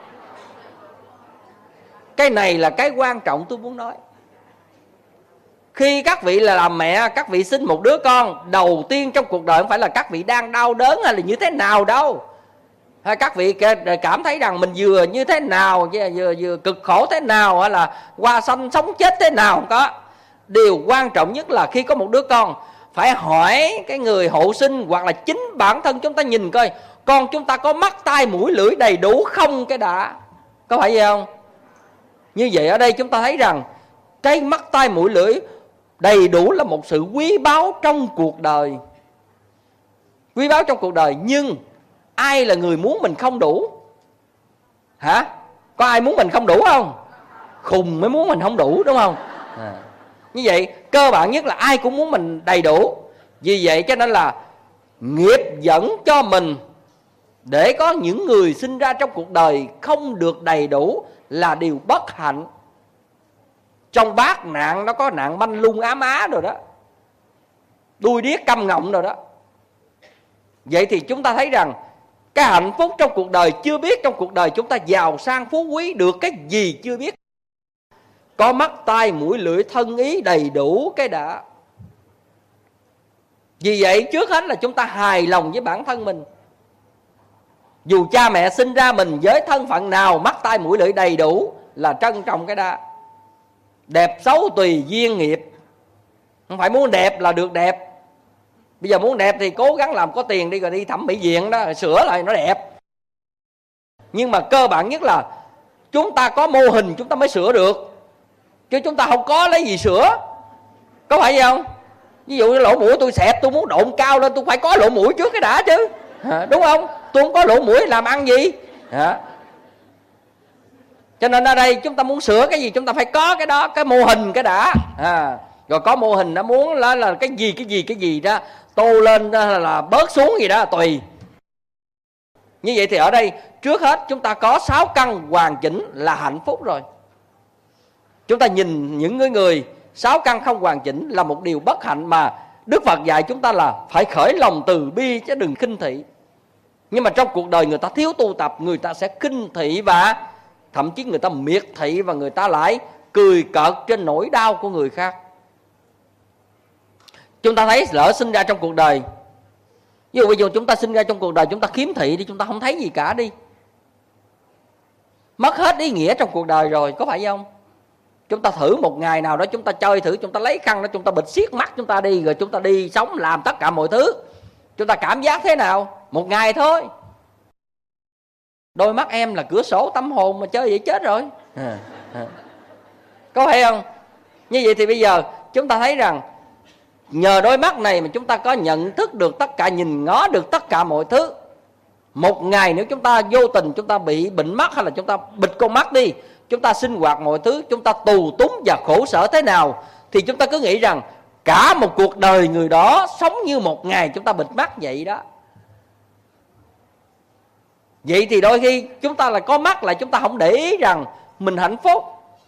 Cái này là cái quan trọng tôi muốn nói. Khi các vị là làm mẹ, các vị sinh một đứa con, đầu tiên trong cuộc đời không phải là các vị đang đau đớn hay là như thế nào đâu. Hay các vị cảm thấy rằng mình vừa như thế nào, vừa, vừa cực khổ thế nào, hay là qua sanh sống chết thế nào, không có. Điều quan trọng nhất là khi có một đứa con, phải hỏi cái người hộ sinh hoặc là chính bản thân chúng ta nhìn coi con chúng ta có mắt, tai, mũi, lưỡi đầy đủ không cái đã. Có phải vậy không? Như vậy ở đây chúng ta thấy rằng cái mắt, tai, mũi, lưỡi đầy đủ là một sự quý báu trong cuộc đời. Quý báu trong cuộc đời. Nhưng ai là người muốn mình không đủ? Hả? Có ai muốn mình không đủ không? Khùng mới muốn mình không đủ, đúng không? À. Như vậy cơ bản nhất là ai cũng muốn mình đầy đủ. Vì vậy cho nên là nghiệp dẫn cho mình để có những người sinh ra trong cuộc đời không được đầy đủ là điều bất hạnh. Trong bát nạn nó có nạn manh lung ám á rồi đó, đuôi điếc câm ngọng rồi đó. Vậy thì chúng ta thấy rằng cái hạnh phúc trong cuộc đời chưa biết, trong cuộc đời chúng ta giàu sang phú quý được cái gì chưa biết. Có mắt, tai, mũi, lưỡi, thân, ý đầy đủ cái đã. Vì vậy trước hết là chúng ta hài lòng với bản thân mình. Dù cha mẹ sinh ra mình với thân phận nào, mắt, tai, mũi, lưỡi đầy đủ là trân trọng cái đã. Đẹp xấu tùy duyên nghiệp. Không phải muốn đẹp là được đẹp. Bây giờ muốn đẹp thì cố gắng làm có tiền đi, rồi đi thẩm mỹ viện đó, sửa lại nó đẹp. Nhưng mà cơ bản nhất là chúng ta có mô hình chúng ta mới sửa được, chứ chúng ta không có lấy gì sửa. Có phải vậy không? Ví dụ như lỗ mũi tôi xẹp, tôi muốn độn cao lên, tôi phải có lỗ mũi trước cái đã chứ. Đúng không? Tôi không có lỗ mũi làm ăn gì. Cho nên ở đây chúng ta muốn sửa cái gì chúng ta phải có cái đó, cái mô hình cái đã. À, rồi có mô hình nó muốn là, là cái gì cái gì cái gì đó tô lên là, là bớt xuống gì đó tùy. Như vậy thì ở đây trước hết chúng ta có sáu căn hoàn chỉnh là hạnh phúc rồi. Chúng ta nhìn những người người sáu căn không hoàn chỉnh là một điều bất hạnh, mà Đức Phật dạy chúng ta là phải khởi lòng từ bi chứ đừng khinh thị. Nhưng mà trong cuộc đời người ta thiếu tu tập, người ta sẽ khinh thị và thậm chí người ta miệt thị, và người ta lại cười cợt trên nỗi đau của người khác. Chúng ta thấy lỡ sinh ra trong cuộc đời, ví dụ bây giờ chúng ta sinh ra trong cuộc đời chúng ta khiếm thị đi, chúng ta không thấy gì cả đi, mất hết ý nghĩa trong cuộc đời rồi, có phải không? Chúng ta thử một ngày nào đó chúng ta chơi thử, chúng ta lấy khăn đó chúng ta bịt xiết mắt chúng ta đi, rồi chúng ta đi sống làm tất cả mọi thứ, chúng ta cảm giác thế nào? Một ngày thôi. Đôi mắt em là cửa sổ tâm hồn mà chơi vậy chết rồi. À, à. Có phải không? Như vậy thì bây giờ chúng ta thấy rằng nhờ đôi mắt này mà chúng ta có nhận thức được tất cả, nhìn ngó được tất cả mọi thứ. Một ngày nếu chúng ta vô tình chúng ta bị bệnh mắt, hay là chúng ta bịt con mắt đi, chúng ta sinh hoạt mọi thứ, chúng ta tù túng và khổ sở thế nào, thì chúng ta cứ nghĩ rằng cả một cuộc đời người đó sống như một ngày chúng ta bịt mắt vậy đó. Vậy thì đôi khi chúng ta là có mắt lại chúng ta không để ý rằng mình hạnh phúc,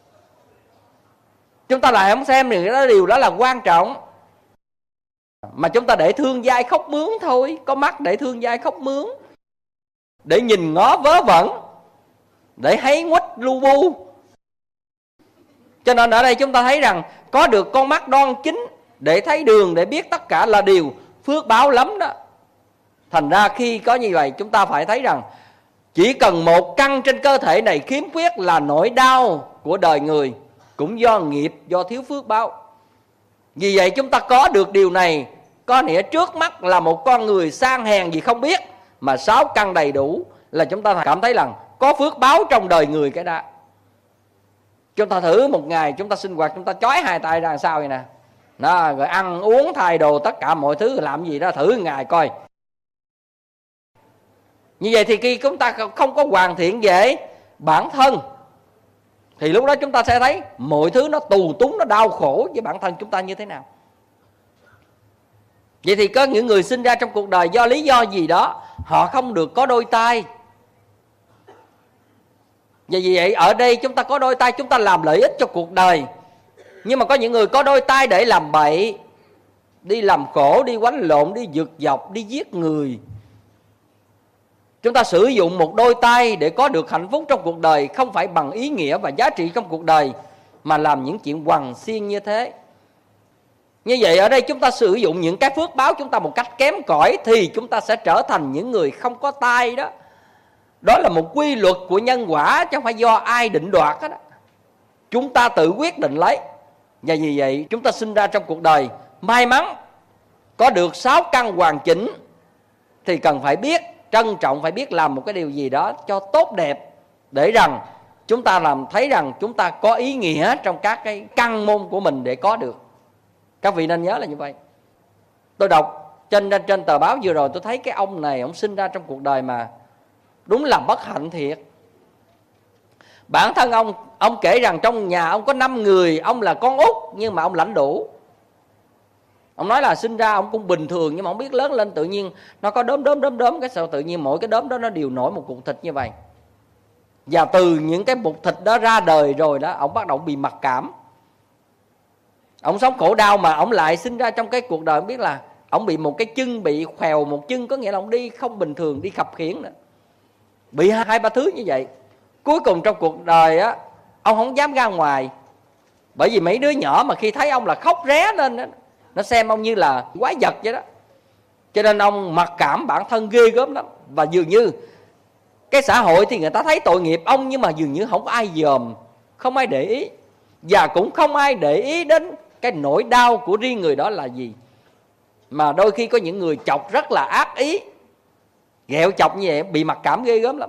chúng ta lại không xem thì đó điều đó là quan trọng, mà chúng ta để thương dai khóc mướn thôi. Có mắt để thương dai khóc mướn, để nhìn ngó vớ vẩn, để thấy nguếch lu bu. Cho nên ở đây chúng ta thấy rằng có được con mắt đoan chính để thấy đường, để biết tất cả là điều phước báo lắm đó. Thành ra khi có như vậy chúng ta phải thấy rằng chỉ cần một căn trên cơ thể này khiếm khuyết là nỗi đau của đời người, cũng do nghiệp, do thiếu phước báo. Vì vậy chúng ta có được điều này, có nghĩa trước mắt là một con người sang hèn gì không biết, mà sáu căn đầy đủ là chúng ta cảm thấy rằng có phước báo trong đời người cái đó. Chúng ta thử một ngày chúng ta sinh hoạt, chúng ta chói hai tay ra làm sao vậy nè, đó, rồi ăn uống thay đồ tất cả mọi thứ, làm gì đó thử một ngày coi. Như vậy thì khi chúng ta không có hoàn thiện về bản thân, thì lúc đó chúng ta sẽ thấy mọi thứ nó tù túng, nó đau khổ với bản thân chúng ta như thế nào. Vậy thì có những người sinh ra trong cuộc đời do lý do gì đó họ không được có đôi tay. Và vì vậy ở đây chúng ta có đôi tay chúng ta làm lợi ích cho cuộc đời. Nhưng mà có những người có đôi tay để làm bậy, đi làm khổ, đi quánh lộn, đi giật dọc, đi giết người. Chúng ta sử dụng một đôi tay để có được hạnh phúc trong cuộc đời, không phải bằng ý nghĩa và giá trị trong cuộc đời, mà làm những chuyện hoằng xiên như thế. Như vậy ở đây chúng ta sử dụng những cái phước báo chúng ta một cách kém cỏi, thì chúng ta sẽ trở thành những người không có tay đó. Đó là một quy luật của nhân quả, chứ không phải do ai định đoạt hết đó. Chúng ta tự quyết định lấy. Và vì vậy chúng ta sinh ra trong cuộc đời may mắn có được sáu căn hoàn chỉnh, thì cần phải biết trân trọng, phải biết làm một cái điều gì đó cho tốt đẹp, để rằng chúng ta làm thấy rằng chúng ta có ý nghĩa trong các cái căn môn của mình để có được. Các vị nên nhớ là như vậy. Tôi đọc trên trên tờ báo vừa rồi, tôi thấy cái ông này ông sinh ra trong cuộc đời mà đúng là bất hạnh thiệt. Bản thân ông ông kể rằng trong nhà ông có năm người, ông là con út nhưng mà ông lãnh đủ. Ông nói là sinh ra ông cũng bình thường, nhưng mà ông biết lớn lên tự nhiên nó có đốm đốm đốm đốm, cái sao tự nhiên mỗi cái đốm đó nó đều nổi một cục thịt như vậy. Và từ những cái cục thịt đó ra đời rồi đó, ông bắt đầu bị mặc cảm. Ông sống khổ đau mà ông lại sinh ra trong cái cuộc đời, ông biết là ông bị một cái chân bị khèo một chân, có nghĩa là ông đi không bình thường, đi khập khiễng nữa. Bị hai ba thứ như vậy. Cuối cùng trong cuộc đời á, ông không dám ra ngoài, bởi vì mấy đứa nhỏ mà khi thấy ông là khóc ré lên đó, nó xem ông như là quái vật vậy đó. Cho nên ông mặc cảm bản thân ghê gớm lắm. Và dường như cái xã hội thì người ta thấy tội nghiệp ông, nhưng mà dường như không có ai dòm, không ai để ý. Và cũng không ai để ý đến cái nỗi đau của riêng người đó là gì. Mà đôi khi có những người chọc rất là ác ý, ghẹo chọc như vậy, bị mặc cảm ghê gớm lắm.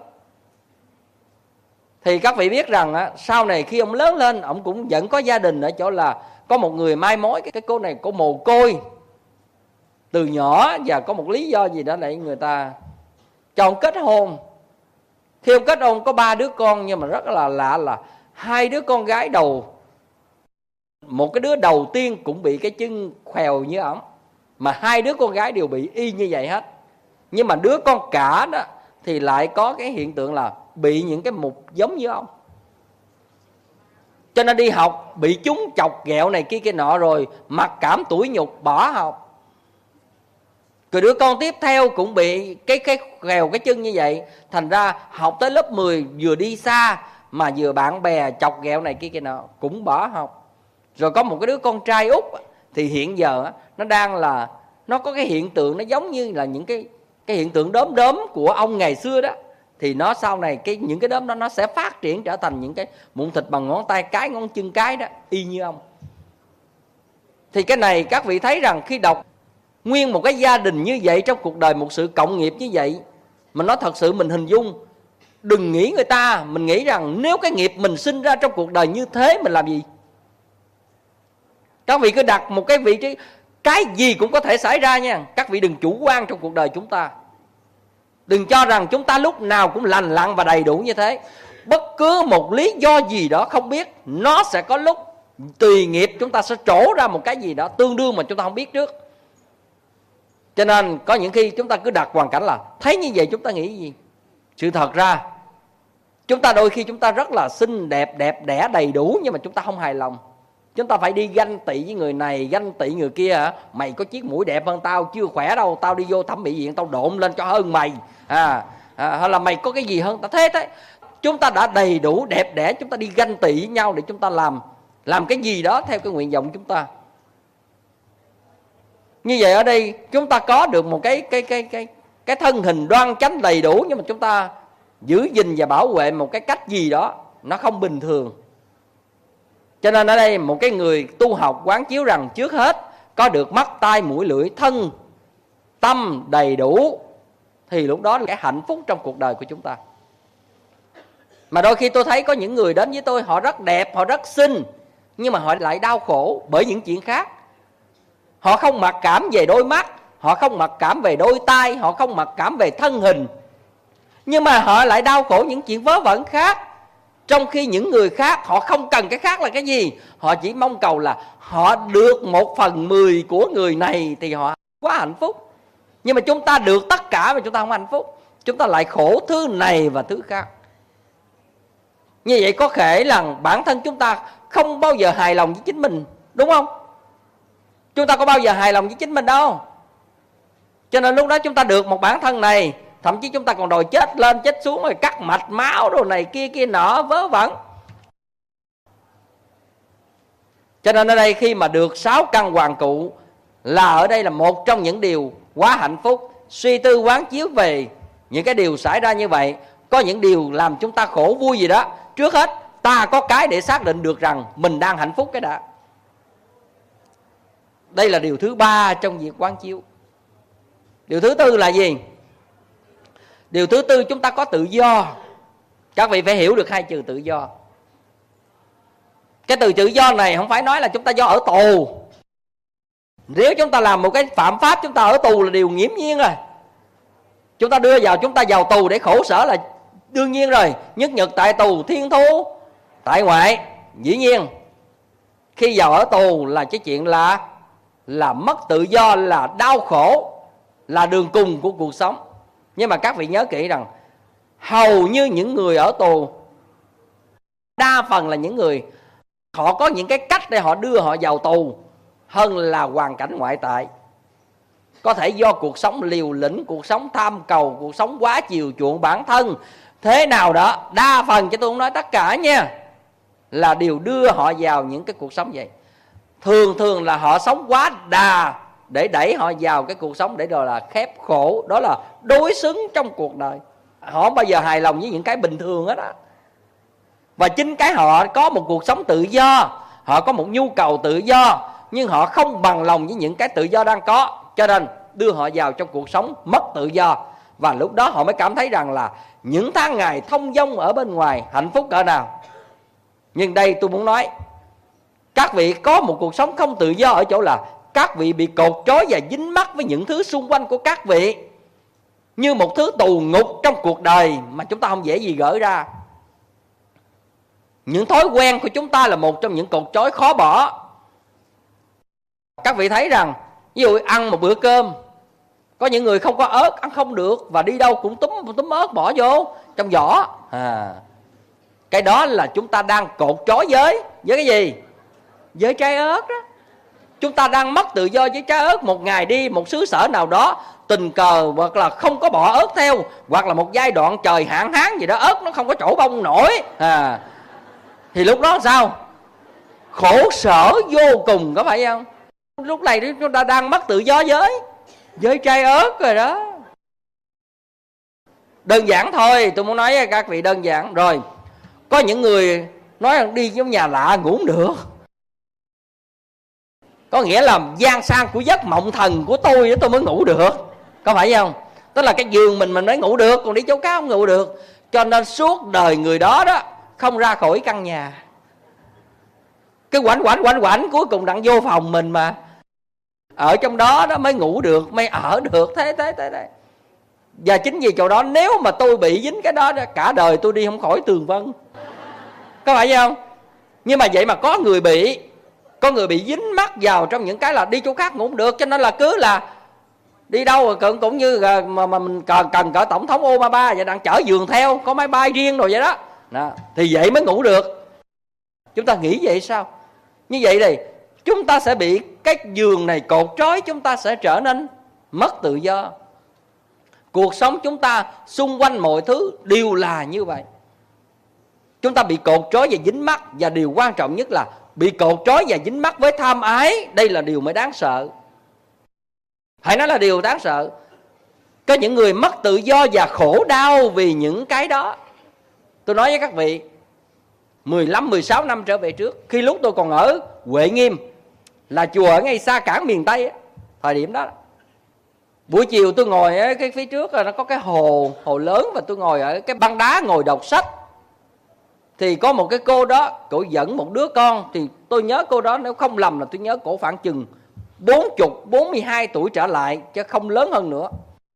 Thì các vị biết rằng á, sau này khi ông lớn lên, ông cũng vẫn có gia đình ở chỗ là có một người mai mối. Cái cô này cô mồ côi từ nhỏ, và có một lý do gì đó để người ta cho ông kết hôn. Khi ông kết hôn có ba đứa con, nhưng mà rất là lạ là hai đứa con gái đầu, một cái đứa đầu tiên cũng bị cái chân khèo như ổng, mà hai đứa con gái đều bị y như vậy hết. Nhưng mà đứa con cả đó thì lại có cái hiện tượng là bị những cái mục giống như ông. Cho nên đi học bị chúng chọc ghẹo này kia kia nọ, rồi mặc cảm tủi nhục bỏ học. Rồi đứa con tiếp theo cũng bị cái cái khèo cái chân như vậy. Thành ra học tới lớp mười vừa đi xa mà vừa bạn bè chọc ghẹo này kia kia nọ cũng bỏ học. Rồi có một cái đứa con trai út thì hiện giờ nó đang là, nó có cái hiện tượng nó giống như là những cái cái hiện tượng đốm đốm của ông ngày xưa đó. Thì nó sau này cái những cái đốm đó nó sẽ phát triển trở thành những cái mụn thịt bằng ngón tay cái, ngón chân cái đó, y như ông. Thì cái này các vị thấy rằng khi đọc nguyên một cái gia đình như vậy, trong cuộc đời một sự cộng nghiệp như vậy, mà nó thật sự mình hình dung, đừng nghĩ người ta, mình nghĩ rằng nếu cái nghiệp mình sinh ra trong cuộc đời như thế mình làm gì? Các vị cứ đặt một cái vị trí, cái gì cũng có thể xảy ra nha. Các vị đừng chủ quan trong cuộc đời chúng ta. Đừng cho rằng chúng ta lúc nào cũng lành lặn và đầy đủ như thế. Bất cứ một lý do gì đó không biết, nó sẽ có lúc tùy nghiệp chúng ta sẽ trổ ra một cái gì đó tương đương mà chúng ta không biết trước. Cho nên có những khi chúng ta cứ đặt hoàn cảnh là thấy như vậy chúng ta nghĩ gì. Sự thật ra chúng ta đôi khi chúng ta rất là xinh đẹp, đẹp đẽ đầy đủ, nhưng mà chúng ta không hài lòng. Chúng ta phải đi ganh tị với người này, ganh tị người kia hả? Mày có chiếc mũi đẹp hơn tao, chưa khỏe đâu, tao đi vô thẩm mỹ viện tao độn lên cho hơn mày. À, à, hay là mày có cái gì hơn tao, thế thế. Chúng ta đã đầy đủ đẹp đẽ, chúng ta đi ganh tị với nhau để chúng ta làm làm cái gì đó theo cái nguyện vọng chúng ta. Như vậy ở đây chúng ta có được một cái cái cái cái cái thân hình đoan chánh đầy đủ, nhưng mà chúng ta giữ gìn và bảo vệ một cái cách gì đó nó không bình thường. Cho nên ở đây một cái người tu học quán chiếu rằng trước hết có được mắt, tai, mũi, lưỡi, thân, tâm đầy đủ, thì lúc đó là cái hạnh phúc trong cuộc đời của chúng ta. Mà đôi khi tôi thấy có những người đến với tôi, họ rất đẹp, họ rất xinh, nhưng mà họ lại đau khổ bởi những chuyện khác. Họ không mặc cảm về đôi mắt, họ không mặc cảm về đôi tai, họ không mặc cảm về thân hình, nhưng mà họ lại đau khổ những chuyện vớ vẩn khác. Trong khi những người khác họ không cần cái khác là cái gì, họ chỉ mong cầu là họ được một phần mười của người này thì họ quá hạnh phúc. Nhưng mà chúng ta được tất cả mà chúng ta không hạnh phúc, chúng ta lại khổ thứ này và thứ khác. Như vậy có thể là bản thân chúng ta không bao giờ hài lòng với chính mình, đúng không? Chúng ta có bao giờ hài lòng với chính mình đâu. Cho nên lúc đó chúng ta được một bản thân này, thậm chí chúng ta còn đòi chết lên chết xuống, rồi cắt mạch máu đồ này kia kia nọ vớ vẩn. Cho nên ở đây khi mà được sáu căn hoàn cụ là ở đây là một trong những điều quá hạnh phúc. Suy tư quán chiếu về những cái điều xảy ra như vậy, có những điều làm chúng ta khổ vui gì đó, trước hết ta có cái để xác định được rằng mình đang hạnh phúc cái đã. Đây là điều thứ ba trong việc quán chiếu. Điều thứ tư là gì? Điều thứ tư, chúng ta có tự do. Các vị phải hiểu được hai chữ tự do. Cái từ tự do này không phải nói là chúng ta do ở tù. Nếu chúng ta làm một cái phạm pháp, chúng ta ở tù là điều nghiễm nhiên rồi. Chúng ta đưa vào chúng ta vào tù để khổ sở là đương nhiên rồi. Nhất nhật tại tù, thiên thu tại ngoại. Dĩ nhiên khi vào ở tù là cái chuyện là là mất tự do, là đau khổ, là đường cùng của cuộc sống. Nhưng mà các vị nhớ kỹ rằng hầu như những người ở tù, đa phần là những người họ có những cái cách để họ đưa họ vào tù hơn là hoàn cảnh ngoại tại. Có thể do cuộc sống liều lĩnh, cuộc sống tham cầu, cuộc sống quá chiều chuộng bản thân, thế nào đó, đa phần, chứ tôi không nói tất cả nha, là đều đưa họ vào những cái cuộc sống vậy. Thường thường là họ sống quá đà để đẩy họ vào cái cuộc sống để rồi là khép khổ. Đó là đối xứng trong cuộc đời. Họ không bao giờ hài lòng với những cái bình thường hết á. Và chính cái họ có một cuộc sống tự do, họ có một nhu cầu tự do, nhưng họ không bằng lòng với những cái tự do đang có, cho nên đưa họ vào trong cuộc sống mất tự do. Và lúc đó họ mới cảm thấy rằng là những tháng ngày thông dong ở bên ngoài hạnh phúc cỡ nào. Nhưng đây tôi muốn nói, các vị có một cuộc sống không tự do ở chỗ là các vị bị cột trói và dính mắc với những thứ xung quanh của các vị. như một thứ tù ngục trong cuộc đời mà chúng ta không dễ gì gỡ ra. Những thói quen của chúng ta là một trong những cột trói khó bỏ. Các vị thấy rằng ví dụ ăn một bữa cơm, có những người không có ớt ăn không được, và đi đâu cũng túm túm ớt bỏ vô trong giỏ. À, cái đó là chúng ta đang cột trói với với cái gì? Với trái ớt đó. Chúng ta đang mất tự do với trái ớt. Một ngày đi một xứ sở nào đó tình cờ hoặc là không có bỏ ớt theo, hoặc là một giai đoạn trời hạn hán gì đó, ớt nó không có chỗ bông nổi, à, thì lúc đó sao? Khổ sở vô cùng, có phải không? Lúc này chúng ta đang mất tự do với với trái ớt rồi đó. Đơn giản thôi, tôi muốn nói với các vị đơn giản. Rồi, có những người nói rằng đi trong nhà lạ ngủ không được, có nghĩa là gian sang của giấc mộng thần của tôi tôi mới ngủ được, có phải không? Tức là cái giường mình mình mới ngủ được, còn đi chỗ khác không ngủ được. Cho nên suốt đời người đó đó không ra khỏi căn nhà, cái quảnh quảnh quảnh quảnh cuối cùng đặng vô phòng mình mà ở trong đó đó mới ngủ được, mới ở được. Thế thế thế thế. Và chính vì chỗ đó, nếu mà tôi bị dính cái đó, cả đời tôi đi không khỏi tường vân, có phải không? Nhưng mà vậy mà có người bị Có người bị dính mắc vào trong những cái là đi chỗ khác ngủ không được. Cho nên là cứ là đi đâu cũng, cũng như mà, mà mình cần, cần cỡ tổng thống Obama vậy, đang chở giường theo, có máy bay riêng rồi vậy đó. Đó, thì vậy mới ngủ được. Chúng ta nghĩ vậy sao? Như vậy thì chúng ta sẽ bị cái giường này cột trói, chúng ta sẽ trở nên mất tự do. Cuộc sống chúng ta xung quanh mọi thứ đều là như vậy. Chúng ta bị cột trói và dính mắc, và điều quan trọng nhất là bị cột trói và dính mắc với tham ái. Đây là điều mới đáng sợ. Hãy nói là điều đáng sợ. Có những người mất tự do và khổ đau vì những cái đó. Tôi nói với các vị, mười lăm mười sáu năm trở về trước, khi lúc tôi còn ở Huệ Nghiêm, là chùa ở ngay xa cảng miền Tây, thời điểm đó, buổi chiều tôi ngồi ở cái phía trước là nó có cái hồ hồ lớn, và tôi ngồi ở cái băng đá ngồi đọc sách. Thì có một cái cô đó, cô dẫn một đứa con. Thì tôi nhớ cô đó, nếu không lầm là tôi nhớ cổ khoảng chừng bốn mươi, bốn mươi hai tuổi trở lại, chứ không lớn hơn nữa.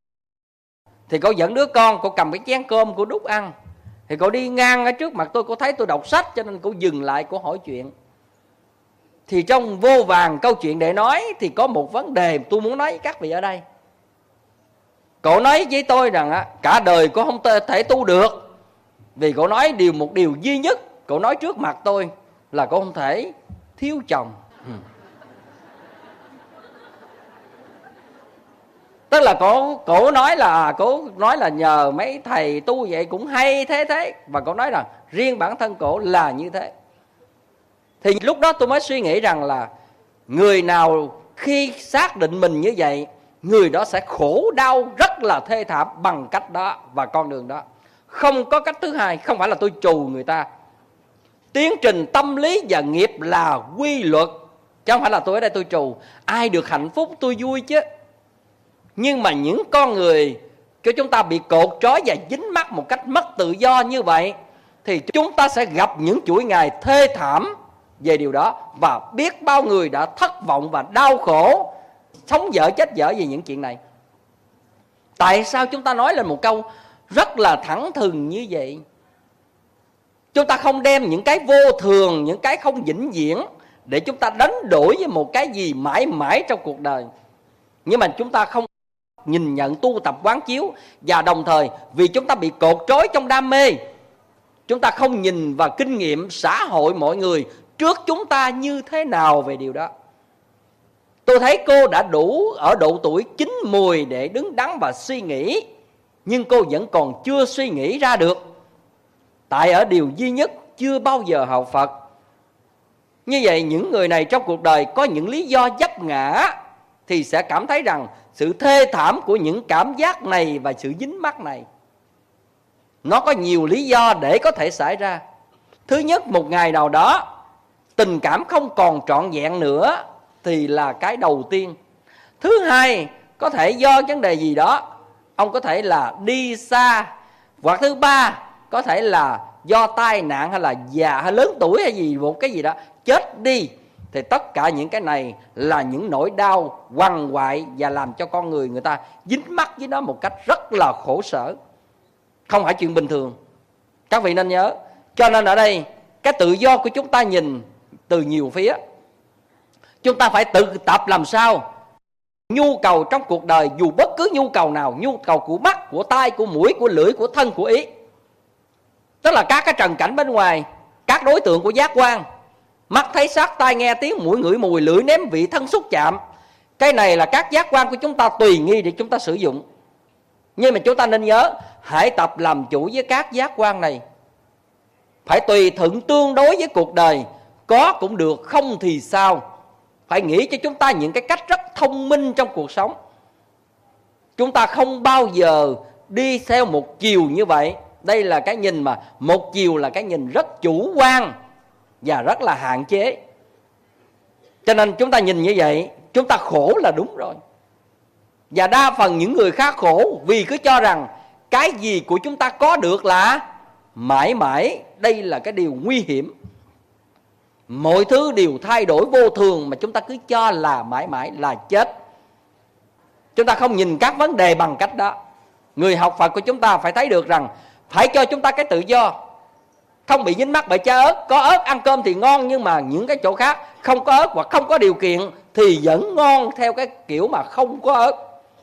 Thì cô dẫn đứa con, cô cầm cái chén cơm cô đút ăn. Thì cô đi ngang ở trước mặt tôi, cô thấy tôi đọc sách, cho nên cô dừng lại, cô hỏi chuyện. Thì trong vô vàn câu chuyện để nói, thì có một vấn đề tôi muốn nói với các vị ở đây. Cô nói với tôi rằng cả đời cô không thể tu được, vì cô nói điều một điều duy nhất, cô nói trước mặt tôi là cô không thể thiếu chồng. ừ. Tức là cô, cô nói là cô nói là nhờ mấy thầy tu vậy cũng hay thế thế. Và cô nói rằng riêng bản thân cô là như thế. Thì lúc đó tôi mới suy nghĩ rằng là người nào khi xác định mình như vậy, người đó sẽ khổ đau rất là thê thảm bằng cách đó và con đường đó. Không có cách thứ hai. Không phải là tôi trù người ta. Tiến trình tâm lý và nghiệp là quy luật, chứ không phải là tôi ở đây tôi trù. Ai được hạnh phúc tôi vui chứ. Nhưng mà những con người cho chúng ta bị cột trói và dính mắc một cách mất tự do như vậy, thì chúng ta sẽ gặp những chuỗi ngày thê thảm về điều đó. Và biết bao người đã thất vọng và đau khổ, sống dở chết dở vì những chuyện này. Tại sao chúng ta nói lên một câu rất là thẳng thừng như vậy? Chúng ta không đem những cái vô thường, những cái không vĩnh viễn để chúng ta đánh đổi với một cái gì mãi mãi trong cuộc đời. Nhưng mà chúng ta không nhìn nhận tu tập quán chiếu, và đồng thời vì chúng ta bị cột trói trong đam mê, chúng ta không nhìn và kinh nghiệm xã hội mọi người trước chúng ta như thế nào về điều đó. Tôi thấy cô đã đủ ở độ tuổi chín mùi để đứng đắn và suy nghĩ, nhưng cô vẫn còn chưa suy nghĩ ra được. Tại ở điều duy nhất, chưa bao giờ học Phật. Như vậy những người này trong cuộc đời có những lý do vấp ngã, thì sẽ cảm thấy rằng sự thê thảm của những cảm giác này và sự dính mắc này, nó có nhiều lý do để có thể xảy ra. Thứ nhất, một ngày nào đó tình cảm không còn trọn vẹn nữa, thì là cái đầu tiên. Thứ hai, có thể do vấn đề gì đó, ông có thể là đi xa. Hoặc thứ ba, có thể là do tai nạn hay là già hay lớn tuổi hay gì, một cái gì đó, chết đi. thì tất cả những cái này là những nỗi đau quằn quại và làm cho con người người ta dính mắc với nó một cách rất là khổ sở, không phải chuyện bình thường. Các vị nên nhớ. Cho nên ở đây cái tự do của chúng ta nhìn từ nhiều phía. Chúng ta phải tự tập làm sao nhu cầu trong cuộc đời, dù bất cứ nhu cầu nào, nhu cầu của mắt, của tai, của mũi, của lưỡi, của thân, của ý, tức là các cái trần cảnh bên ngoài, các đối tượng của giác quan, mắt thấy sắc, tai nghe tiếng, mũi ngửi mùi, lưỡi nếm vị, thân xúc chạm. Cái này là các giác quan của chúng ta tùy nghi để chúng ta sử dụng. Nhưng mà chúng ta nên nhớ, hãy tập làm chủ với các giác quan này. Phải tùy thuận tương đối với cuộc đời, có cũng được, không thì sao. Phải nghĩ cho chúng ta những cái cách rất thông minh trong cuộc sống. Chúng ta không bao giờ đi theo một chiều như vậy. Đây là cái nhìn mà một chiều là cái nhìn rất chủ quan và rất là hạn chế. Cho nên chúng ta nhìn như vậy, chúng ta khổ là đúng rồi. Và đa phần những người khác khổ vì cứ cho rằng cái gì của chúng ta có được là mãi mãi. Đây là cái điều nguy hiểm. Mọi thứ đều thay đổi vô thường mà chúng ta cứ cho là mãi mãi là chết. Chúng ta không nhìn các vấn đề bằng cách đó. Người học Phật của chúng ta phải thấy được rằng phải cho chúng ta cái tự do, không bị dính mắc bởi trái ớt. Có ớt ăn cơm thì ngon, nhưng mà những cái chỗ khác không có ớt hoặc không có điều kiện thì vẫn ngon theo cái kiểu mà không có ớt.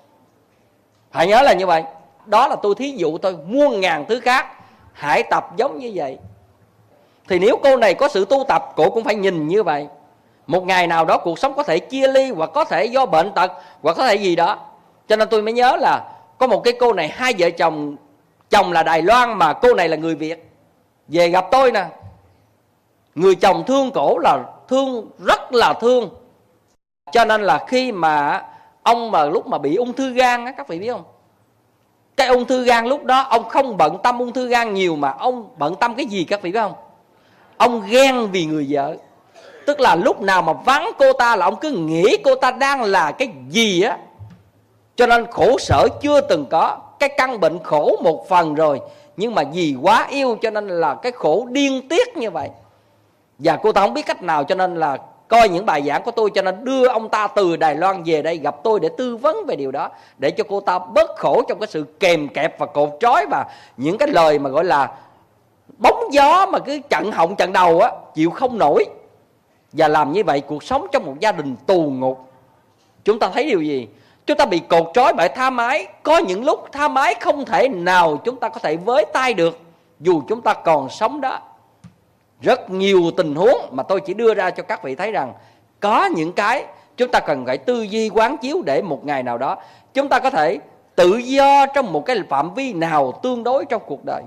Hãy nhớ là như vậy. Đó là tôi thí dụ tôi, muôn ngàn thứ khác. Hãy tập giống như vậy. Thì nếu cô này có sự tu tập, cô cũng phải nhìn như vậy. Một ngày nào đó cuộc sống có thể chia ly, hoặc có thể do bệnh tật, hoặc có thể gì đó. Cho nên tôi mới nhớ là có một cái cô này, hai vợ chồng, chồng là Đài Loan mà cô này là người Việt, về gặp tôi nè. Người chồng thương cổ là thương, rất là thương. Cho nên là khi mà ông mà lúc mà bị ung thư gan á, các vị biết không? Cái ung thư gan lúc đó ông không bận tâm ung thư gan nhiều, mà ông bận tâm cái gì các vị biết không? Ông ghen vì người vợ. Tức là lúc nào mà vắng cô ta là ông cứ nghĩ cô ta đang là cái gì á. Cho nên khổ sở chưa từng có. Cái căn bệnh khổ một phần rồi, nhưng mà vì quá yêu cho nên là cái khổ điên tiết như vậy. Và cô ta không biết cách nào, cho nên là coi những bài giảng của tôi, cho nên đưa ông ta từ Đài Loan về đây gặp tôi để tư vấn về điều đó, để cho cô ta bớt khổ trong cái sự kèm kẹp và cột trói và những cái lời mà gọi là bóng gió mà cứ chặn họng chặn đầu á, chịu không nổi. Và làm như vậy cuộc sống trong một gia đình tù ngục. Chúng ta thấy điều gì? Chúng ta bị cột trói bởi tham ái. Có những lúc tham ái không thể nào chúng ta có thể với tay được, dù chúng ta còn sống đó. Rất nhiều tình huống mà tôi chỉ đưa ra cho các vị thấy rằng có những cái chúng ta cần phải tư duy quán chiếu, để một ngày nào đó chúng ta có thể tự do trong một cái phạm vi nào tương đối trong cuộc đời,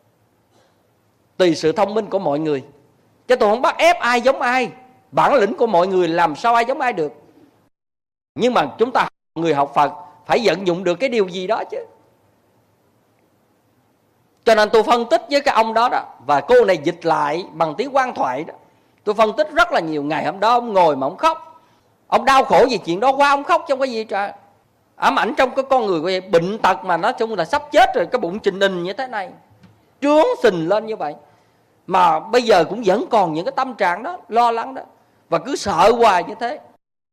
tùy sự thông minh của mọi người. Chứ tôi không bắt ép ai giống ai. Bản lĩnh của mọi người làm sao ai giống ai được. Nhưng mà chúng ta người học Phật phải vận dụng được cái điều gì đó chứ. Cho nên tôi phân tích với cái ông đó đó, và cô này dịch lại bằng tiếng Quan Thoại đó. Tôi phân tích rất là nhiều. Ngày hôm đó ông ngồi mà ông khóc. Ông đau khổ vì chuyện đó qua ông khóc trong cái gì trời. Ám ảnh trong cái con người của vậy, bệnh tật mà nói chung là sắp chết rồi, cái bụng trình hình như thế này, trướng xình lên như vậy. Mà bây giờ cũng vẫn còn những cái tâm trạng đó, lo lắng đó, và cứ sợ hoài như thế.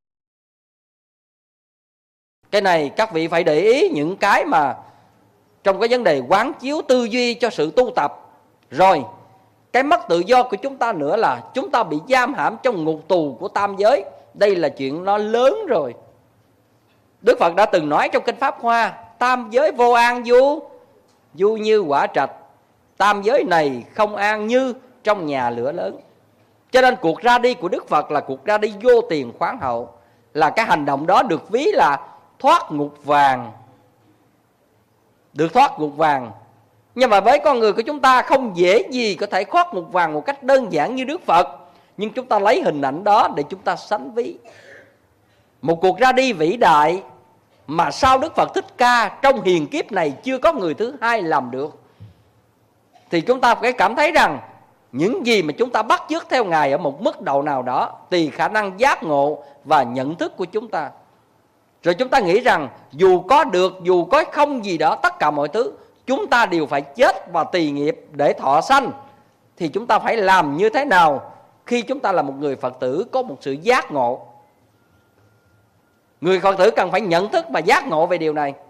Cái này các vị phải để ý những cái mà trong cái vấn đề quán chiếu tư duy cho sự tu tập. Rồi cái mất tự do của chúng ta nữa là chúng ta bị giam hãm trong ngục tù của tam giới. Đây là chuyện nó lớn rồi. Đức Phật đã từng nói trong Kinh Pháp Hoa: tam giới vô an du, du như quả trạch. Tam giới này không an như trong nhà lửa lớn. Cho nên cuộc ra đi của Đức Phật là cuộc ra đi vô tiền khoáng hậu. Là cái hành động đó được ví là thoát ngục vàng. Được thoát ngục vàng. Nhưng mà với con người của chúng ta không dễ gì có thể thoát ngục vàng một cách đơn giản như Đức Phật. Nhưng chúng ta lấy hình ảnh đó để chúng ta sánh ví. Một cuộc ra đi vĩ đại mà sau Đức Phật Thích Ca trong hiền kiếp này chưa có người thứ hai làm được. Thì chúng ta phải cảm thấy rằng những gì mà chúng ta bắt chước theo Ngài ở một mức độ nào đó tùy khả năng giác ngộ và nhận thức của chúng ta. Rồi chúng ta nghĩ rằng dù có được, dù có không gì đó, tất cả mọi thứ chúng ta đều phải chết và tùy nghiệp để thọ sanh. Thì chúng ta phải làm như thế nào khi chúng ta là một người Phật tử có một sự giác ngộ. Người Phật tử cần phải nhận thức và giác ngộ về điều này.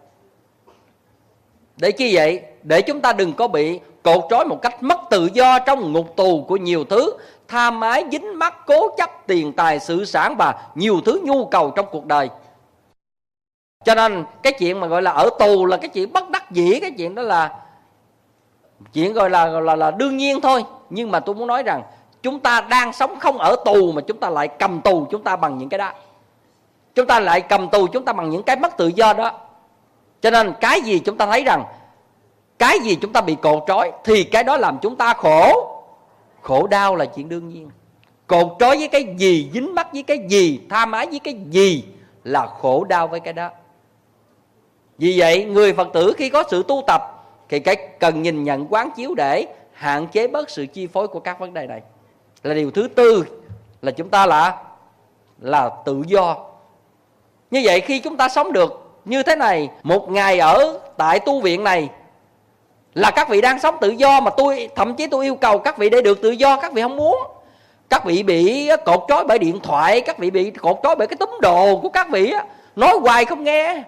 Để chi vậy? Để chúng ta đừng có bị cột trói một cách mất tự do trong ngục tù của nhiều thứ tham ái, dính mắc, cố chấp, tiền tài, sự sản và nhiều thứ nhu cầu trong cuộc đời. Cho nên cái chuyện mà gọi là ở tù là cái chuyện bất đắc dĩ, cái chuyện đó là chuyện gọi là, là, là đương nhiên thôi. Nhưng mà tôi muốn nói rằng chúng ta đang sống không ở tù mà chúng ta lại cầm tù chúng ta bằng những cái đó. Chúng ta lại cầm tù chúng ta bằng những cái mất tự do đó. Cho nên cái gì chúng ta thấy rằng cái gì chúng ta bị cột trói thì cái đó làm chúng ta khổ. Khổ đau là chuyện đương nhiên. Cột trói với cái gì, dính mắc với cái gì, tham ái với cái gì là khổ đau với cái đó. Vì vậy người Phật tử khi có sự tu tập thì cái cần nhìn nhận quán chiếu để hạn chế bớt sự chi phối của các vấn đề này. Là điều thứ tư là chúng ta là là tự do. Như vậy khi chúng ta sống được như thế này, một ngày ở tại tu viện này là các vị đang sống tự do, mà tôi thậm chí tôi yêu cầu các vị để được tự do, các vị không muốn. Các vị bị cột trói bởi điện thoại, các vị bị cột trói bởi cái túm đồ của các vị, nói hoài không nghe.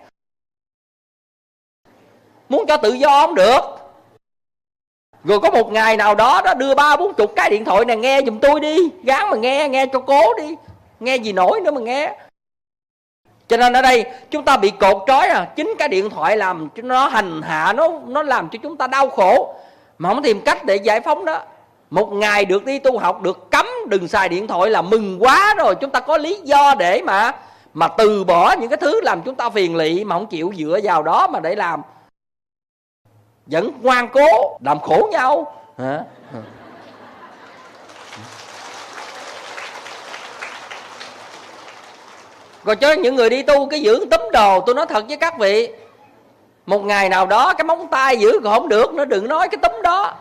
Muốn cho tự do không được. Rồi có một ngày nào đó đó đưa ba bốn chục cái điện thoại này, nghe giùm tôi đi, gán mà nghe, nghe cho cố đi, nghe gì nổi nữa mà nghe. Cho nên ở đây chúng ta bị cột trói à, chính cái điện thoại làm cho nó hành hạ, nó nó làm cho chúng ta đau khổ mà không tìm cách để giải phóng đó. Một ngày được đi tu học, được cấm đừng xài điện thoại là mừng quá rồi. Chúng ta có lý do để mà mà từ bỏ những cái thứ làm chúng ta phiền lị mà không chịu dựa vào đó mà để làm, vẫn ngoan cố làm khổ nhau hả? Còn cho những người đi tu cái giữ túm đồ, tôi nói thật với các vị, một ngày nào đó cái móng tay giữ còn không được, nó đừng nói cái túm đó.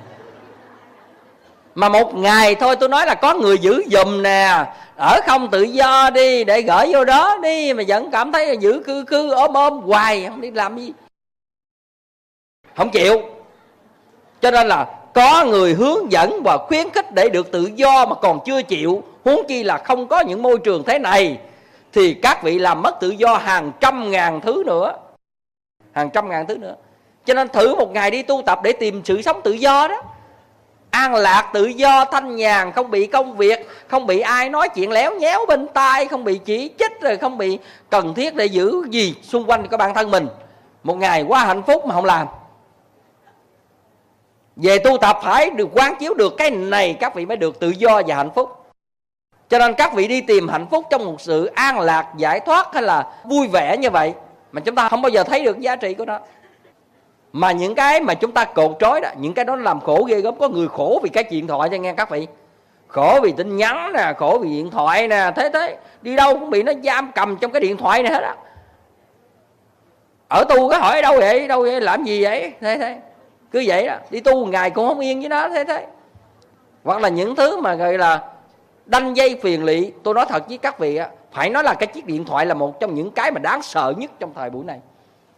Mà một ngày thôi tôi nói là có người giữ giùm nè, ở không tự do đi để gửi vô đó đi, mà vẫn cảm thấy là giữ cư cư ôm ôm hoài, không đi làm gì, không chịu. Cho nên là có người hướng dẫn và khuyến khích để được tự do mà còn chưa chịu, huống chi là không có những môi trường thế này, thì các vị làm mất tự do hàng trăm ngàn thứ nữa. Hàng trăm ngàn thứ nữa. Cho nên thử một ngày đi tu tập để tìm sự sống tự do đó. An lạc, tự do, thanh nhàn, không bị công việc, không bị ai nói chuyện léo nhéo bên tai, không bị chỉ trích, rồi không bị cần thiết để giữ gì xung quanh của bản thân mình. Một ngày quá hạnh phúc mà không làm. Về tu tập phải được quán chiếu được cái này, các vị mới được tự do và hạnh phúc. Cho nên các vị đi tìm hạnh phúc trong một sự an lạc, giải thoát hay là vui vẻ như vậy, mà chúng ta không bao giờ thấy được giá trị của nó. Mà những cái mà chúng ta cột trói đó, những cái đó làm khổ ghê gớm. Có người khổ vì cái điện thoại cho nghe các vị, khổ vì tin nhắn nè, khổ vì điện thoại nè, thế thế đi đâu cũng bị nó giam cầm trong cái điện thoại này hết á. Ở tu cái hỏi đâu vậy, đâu vậy, làm gì vậy, thế thế cứ vậy đó, đi tu một ngày cũng không yên với nó, thế thế. Hoặc là những thứ mà gọi là đanh dây phiền lị. Tôi nói thật với các vị á, phải nói là cái chiếc điện thoại là một trong những cái mà đáng sợ nhất trong thời buổi này.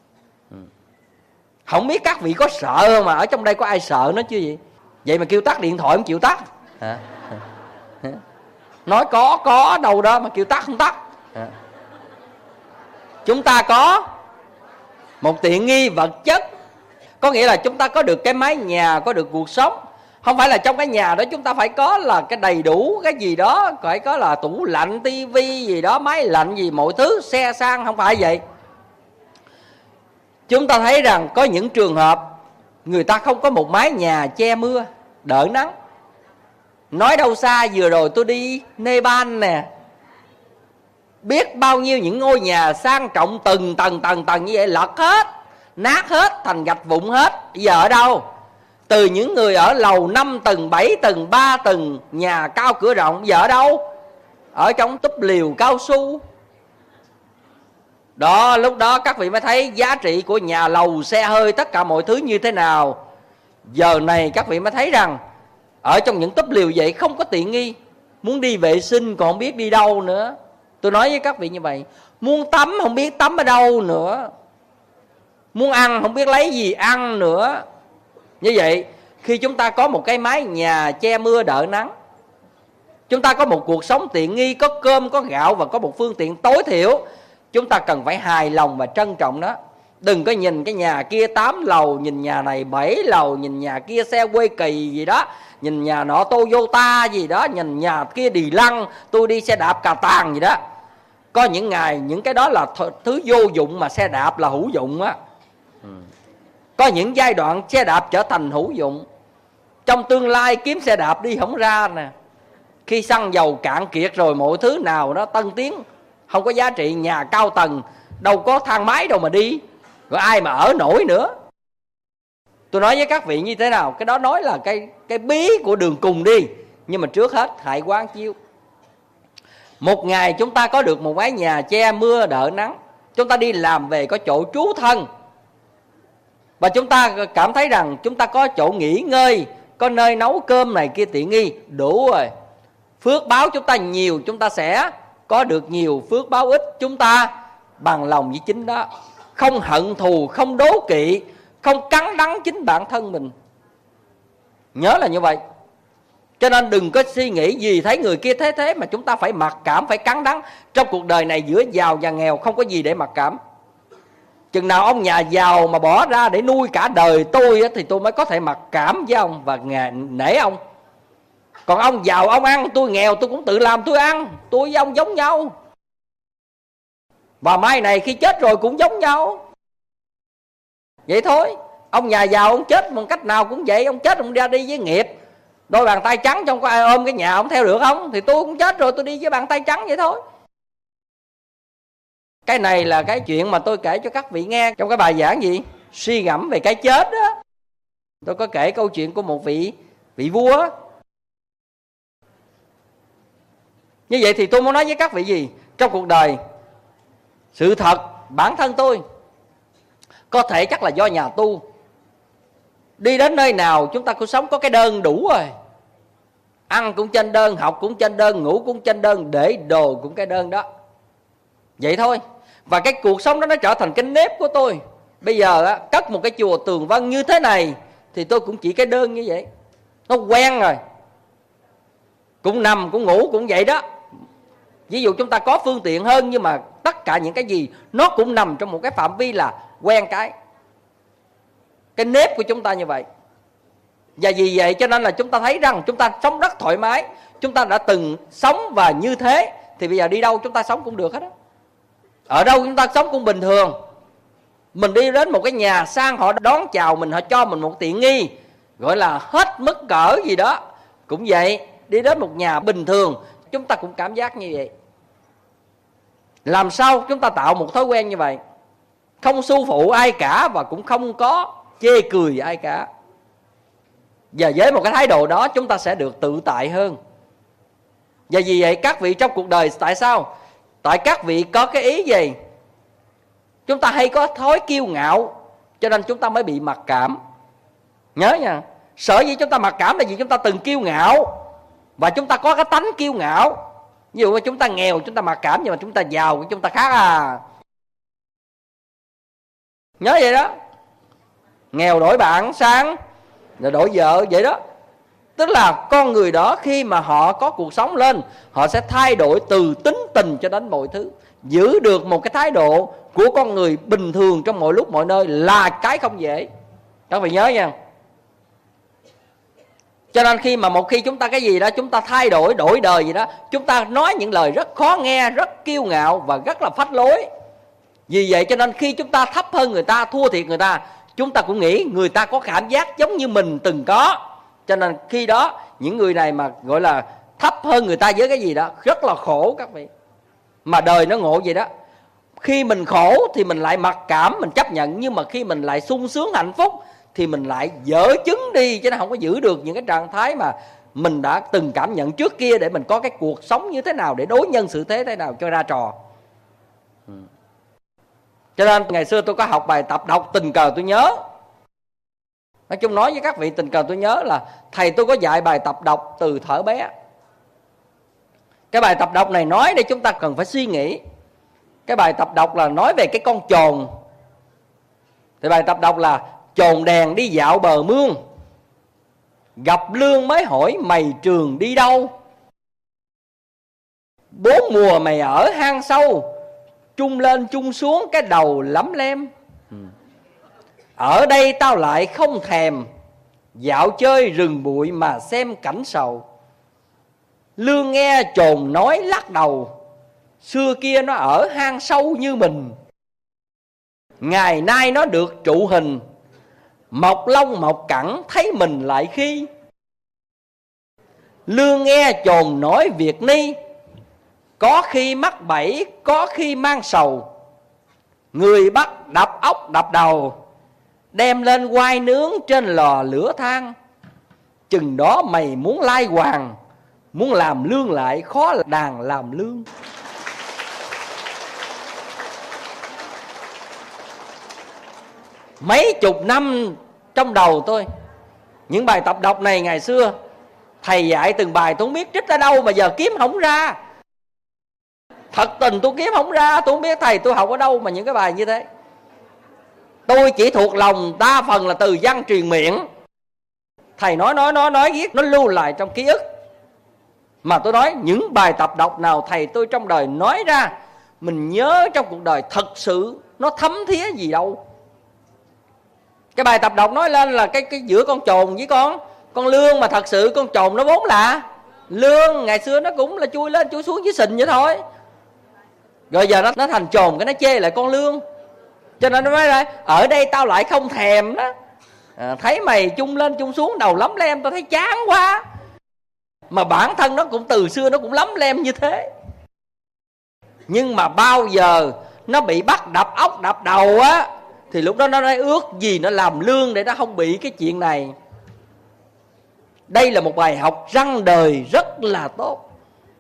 Không biết các vị có sợ không, mà ở trong đây có ai sợ nó chứ gì? Vậy mà kêu tắt điện thoại không chịu tắt hả? Nói có có đâu đó mà kêu tắt không tắt hả? Chúng ta có một tiện nghi vật chất, có nghĩa là chúng ta có được cái mái nhà, có được cuộc sống. Không phải là trong cái nhà đó chúng ta phải có là cái đầy đủ cái gì đó, phải có là tủ lạnh, tivi gì đó, máy lạnh gì, mọi thứ, xe sang, không phải vậy. Chúng ta thấy rằng có những trường hợp người ta không có một mái nhà che mưa, đỡ nắng. Nói đâu xa, vừa rồi tôi đi Nepal nè, biết bao nhiêu những ngôi nhà sang trọng từng tầng tầng tầng như vậy lật hết, nát hết, thành gạch vụn hết. Giờ ở đâu? Từ những người ở lầu năm tầng, bảy tầng, ba tầng, nhà cao cửa rộng, giờ ở đâu? Ở trong túp liều cao su. Đó, lúc đó các vị mới thấy giá trị của nhà lầu, xe hơi, tất cả mọi thứ như thế nào. Giờ này các vị mới thấy rằng ở trong những túp liều vậy không có tiện nghi. Muốn đi vệ sinh còn không biết đi đâu nữa. Tôi nói với các vị như vậy. Muốn tắm không biết tắm ở đâu nữa. Muốn ăn không biết lấy gì ăn nữa. Như vậy khi chúng ta có một cái mái nhà che mưa đỡ nắng, Chúng ta có một cuộc sống tiện nghi, có cơm, có gạo và có một phương tiện tối thiểu, chúng ta cần phải hài lòng và trân trọng nó. Đừng có nhìn cái nhà kia tám lầu, nhìn nhà này bảy lầu, nhìn nhà kia xe quê kỳ gì đó, nhìn nhà nọ Toyota gì đó, nhìn nhà kia đi lăng, tôi đi xe đạp cà tàng gì đó. Có những ngày những cái đó là thứ vô dụng mà xe đạp là hữu dụng á. Có những giai đoạn xe đạp trở thành hữu dụng. Trong tương lai kiếm xe đạp đi không ra nè. Khi xăng dầu cạn kiệt rồi, mọi thứ nào nó tân tiến không có giá trị, nhà cao tầng đâu có thang máy đâu mà đi, rồi ai mà ở nổi nữa. Tôi nói với các vị như thế nào, cái đó nói là cái, cái bí của đường cùng đi. Nhưng mà trước hết hãy quán chiếu, một ngày chúng ta có được một mái nhà che mưa đỡ nắng, chúng ta đi làm về có chỗ trú thân, và chúng ta cảm thấy rằng chúng ta có chỗ nghỉ ngơi, có nơi nấu cơm này kia tiện nghi, đủ rồi. Phước báo chúng ta nhiều, chúng ta sẽ có được nhiều. Phước báo ít, chúng ta bằng lòng với chính đó, không hận thù, không đố kỵ, không cắn đắng chính bản thân mình. Nhớ là như vậy. Cho nên đừng có suy nghĩ gì thấy người kia thế thế mà chúng ta phải mặc cảm, phải cắn đắng. Trong cuộc đời này giữa giàu và nghèo không có gì để mặc cảm. Chừng nào ông nhà giàu mà bỏ ra để nuôi cả đời tôi thì tôi mới có thể mặc cảm với ông và nể ông. Còn ông giàu ông ăn, tôi nghèo tôi cũng tự làm tôi ăn, tôi với ông giống nhau. Và mai này khi chết rồi cũng giống nhau. Vậy thôi. Ông nhà giàu ông chết bằng cách nào cũng vậy. Ông chết ông ra đi với nghiệp, đôi bàn tay trắng, trong có ai ôm cái nhà ông theo được không? Thì tôi cũng chết rồi, tôi đi với bàn tay trắng vậy thôi. Cái này là cái chuyện mà tôi kể cho các vị nghe trong cái bài giảng gì? Suy ngẫm về cái chết đó. Tôi có kể câu chuyện của một vị vị vua. Như vậy thì tôi muốn nói với các vị gì? Trong cuộc đời, sự thật bản thân tôi có thể chắc là do nhà tu. Đi đến nơi nào chúng ta cũng sống có cái đơn đủ rồi. Ăn cũng trên đơn, học cũng trên đơn, ngủ cũng trên đơn, để đồ cũng cái đơn đó. Vậy thôi. Và cái cuộc sống đó nó trở thành cái nếp của tôi. Bây giờ á, cất một cái chùa tường vân như thế này thì tôi cũng chỉ cái đơn như vậy. Nó quen rồi. Cũng nằm, cũng ngủ, cũng vậy đó. Ví dụ chúng ta có phương tiện hơn, nhưng mà tất cả những cái gì nó cũng nằm trong một cái phạm vi là quen cái. Cái nếp của chúng ta như vậy. Và vì vậy cho nên là chúng ta thấy rằng chúng ta sống rất thoải mái. Chúng ta đã từng sống và như thế thì bây giờ đi đâu chúng ta sống cũng được hết á. Ở đâu chúng ta sống cũng bình thường. Mình đi đến một cái nhà sang, họ đón chào mình, họ cho mình một tiện nghi gọi là hết mức cỡ gì đó, cũng vậy. Đi đến một nhà bình thường chúng ta cũng cảm giác như vậy. Làm sao chúng ta tạo một thói quen như vậy? Không su phụ ai cả và cũng không có chê cười ai cả. Và với một cái thái độ đó chúng ta sẽ được tự tại hơn. Và vì vậy các vị trong cuộc đời, tại sao? Tại các vị có cái ý gì? Chúng ta hay có thói kiêu ngạo, cho nên chúng ta mới bị mặc cảm. Nhớ nha, sở dĩ chúng ta mặc cảm là vì chúng ta từng kiêu ngạo, và chúng ta có cái tánh kiêu ngạo. Ví dụ chúng ta nghèo chúng ta mặc cảm, nhưng mà chúng ta giàu chúng ta khác à. Nhớ vậy đó. Nghèo đổi bạn, sang rồi đổi vợ vậy đó. Tức là con người đó khi mà họ có cuộc sống lên, họ sẽ thay đổi từ tính tình cho đến mọi thứ. Giữ được một cái thái độ của con người bình thường trong mọi lúc mọi nơi là cái không dễ. Các vị nhớ nha. Cho nên khi mà một khi chúng ta cái gì đó chúng ta thay đổi, đổi đời gì đó, chúng ta nói những lời rất khó nghe, rất kiêu ngạo và rất là phách lối. Vì vậy cho nên khi chúng ta thấp hơn người ta, thua thiệt người ta, chúng ta cũng nghĩ người ta có cảm giác giống như mình từng có. Cho nên khi đó những người này mà gọi là thấp hơn người ta với cái gì đó rất là khổ các vị. Mà đời nó ngộ vậy đó. Khi mình khổ thì mình lại mặc cảm, mình chấp nhận. Nhưng mà khi mình lại sung sướng hạnh phúc thì mình lại dở chứng đi, chứ nó không có giữ được những cái trạng thái mà mình đã từng cảm nhận trước kia, để mình có cái cuộc sống như thế nào, để đối nhân xử thế thế nào cho ra trò. Cho nên ngày xưa tôi có học bài tập đọc Tình Cờ Tôi Nhớ. Nói chung nói với các vị, Tình Cờ Tôi Nhớ là thầy tôi có dạy bài tập đọc từ thuở bé. Cái bài tập đọc này nói để chúng ta cần phải suy nghĩ. Cái bài tập đọc là nói về cái con chồn. Thì bài tập đọc là: chồn đèn đi dạo bờ mương, gặp lương mới hỏi mày trường đi đâu. Bốn mùa mày ở hang sâu, chung lên chung xuống cái đầu lấm lem. Ở đây tao lại không thèm dạo chơi rừng bụi mà xem cảnh sầu. Lương nghe chồn nói lắc đầu, xưa kia nó ở hang sâu như mình, ngày nay nó được trụ hình, mọc lông mọc cẳng thấy mình lại khi. Lương nghe chồn nói việc ni, có khi mắc bẫy có khi mang sầu. Người bắt đập ốc đập đầu, đem lên quay nướng trên lò lửa than. Chừng đó mày muốn lai hoàng, muốn làm lương lại khó đàn làm lương. Mấy chục năm trong đầu tôi, những bài tập đọc này ngày xưa thầy dạy từng bài tôi không biết trích ở đâu mà giờ kiếm không ra. Thật tình tôi kiếm không ra, tôi không biết thầy tôi học ở đâu mà những cái bài như thế. Tôi chỉ thuộc lòng đa phần là từ văn truyền miệng. Thầy nói nói nói nói viết nó lưu lại trong ký ức. Mà tôi nói những bài tập đọc nào thầy tôi trong đời nói ra, mình nhớ trong cuộc đời thật sự nó thấm thía gì đâu. Cái bài tập đọc nói lên là cái, cái giữa con trồn với con con lương, mà thật sự con trồn nó vốn là lương. Ngày xưa nó cũng là chui lên chui xuống dưới sình vậy thôi, rồi giờ nó, nó thành trồn cái nó chê lại con lương. Cho nên nó nói là ở đây tao lại không thèm đó. À, thấy mày chung lên chung xuống đầu lấm lem tao thấy chán quá. Mà bản thân nó cũng từ xưa nó cũng lấm lem như thế. Nhưng mà bao giờ nó bị bắt đập ốc đập đầu á, thì lúc đó nó nói ước gì nó làm lương để nó không bị cái chuyện này. Đây là một bài học răng đời rất là tốt,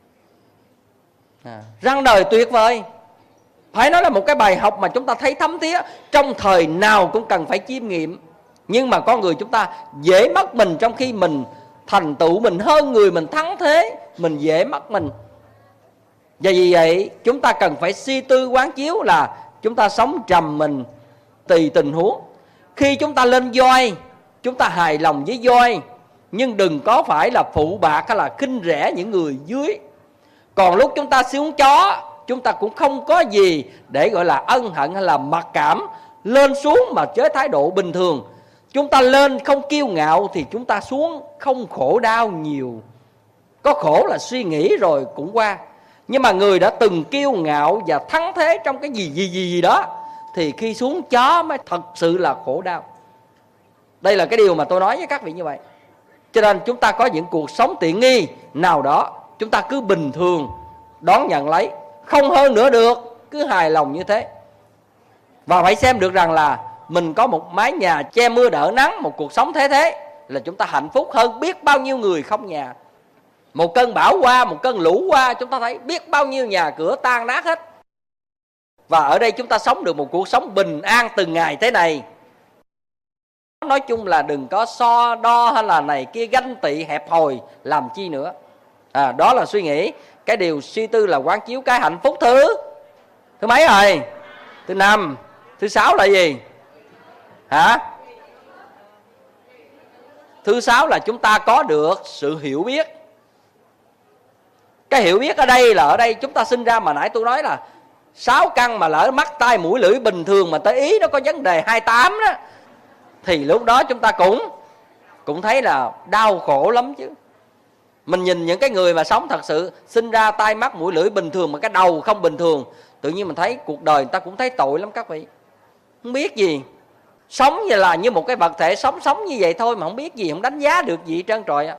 à, răng đời tuyệt vời. Phải nói là một cái bài học mà chúng ta thấy thấm thía, trong thời nào cũng cần phải chiêm nghiệm. Nhưng mà con người chúng ta dễ mất mình trong khi mình thành tựu, mình hơn người, mình thắng thế, mình dễ mất mình. Và vì vậy chúng ta cần phải suy tư quán chiếu là chúng ta sống trầm mình tùy tình huống. Khi chúng ta lên voi, chúng ta hài lòng với voi, nhưng đừng có phải là phụ bạc hay là khinh rẻ những người dưới. Còn lúc chúng ta xuống chó, chúng ta cũng không có gì để gọi là ân hận hay là mặc cảm. Lên xuống mà với thái độ bình thường. Chúng ta lên không kiêu ngạo thì chúng ta xuống không khổ đau nhiều. Có khổ là suy nghĩ rồi cũng qua. Nhưng mà người đã từng kiêu ngạo và thắng thế trong cái gì gì gì gì đó, thì khi xuống chó mới thật sự là khổ đau. Đây là cái điều mà tôi nói với các vị như vậy. Cho nên chúng ta có những cuộc sống tiện nghi nào đó, chúng ta cứ bình thường đón nhận lấy, không hơn nữa được, cứ hài lòng như thế. Và phải xem được rằng là mình có một mái nhà che mưa đỡ nắng, một cuộc sống thế thế là chúng ta hạnh phúc hơn biết bao nhiêu người không nhà. Một cơn bão qua, một cơn lũ qua, chúng ta thấy biết bao nhiêu nhà cửa tan nát hết. Và ở đây chúng ta sống được một cuộc sống bình an từng ngày thế này. Nói chung là đừng có so đo hay là này kia ganh tị hẹp hòi làm chi nữa. À, đó là suy nghĩ. Cái điều suy tư là quán chiếu cái hạnh phúc thứ Thứ mấy rồi? Thứ năm. Thứ sáu là gì? Hả? Thứ sáu là chúng ta có được sự hiểu biết. Cái hiểu biết ở đây là ở đây chúng ta sinh ra, mà nãy tôi nói là sáu căn mà lỡ mắt tai mũi lưỡi bình thường mà tới ý nó có vấn đề hai mươi tám đó, thì lúc đó chúng ta cũng cũng thấy là đau khổ lắm chứ. Mình nhìn những cái người mà sống thật sự sinh ra tai mắt mũi lưỡi bình thường mà cái đầu không bình thường, tự nhiên mình thấy cuộc đời người ta cũng thấy tội lắm các vị. Không biết gì, sống như là như một cái vật thể sống sống như vậy thôi mà không biết gì, không đánh giá được gì trơn trọi á.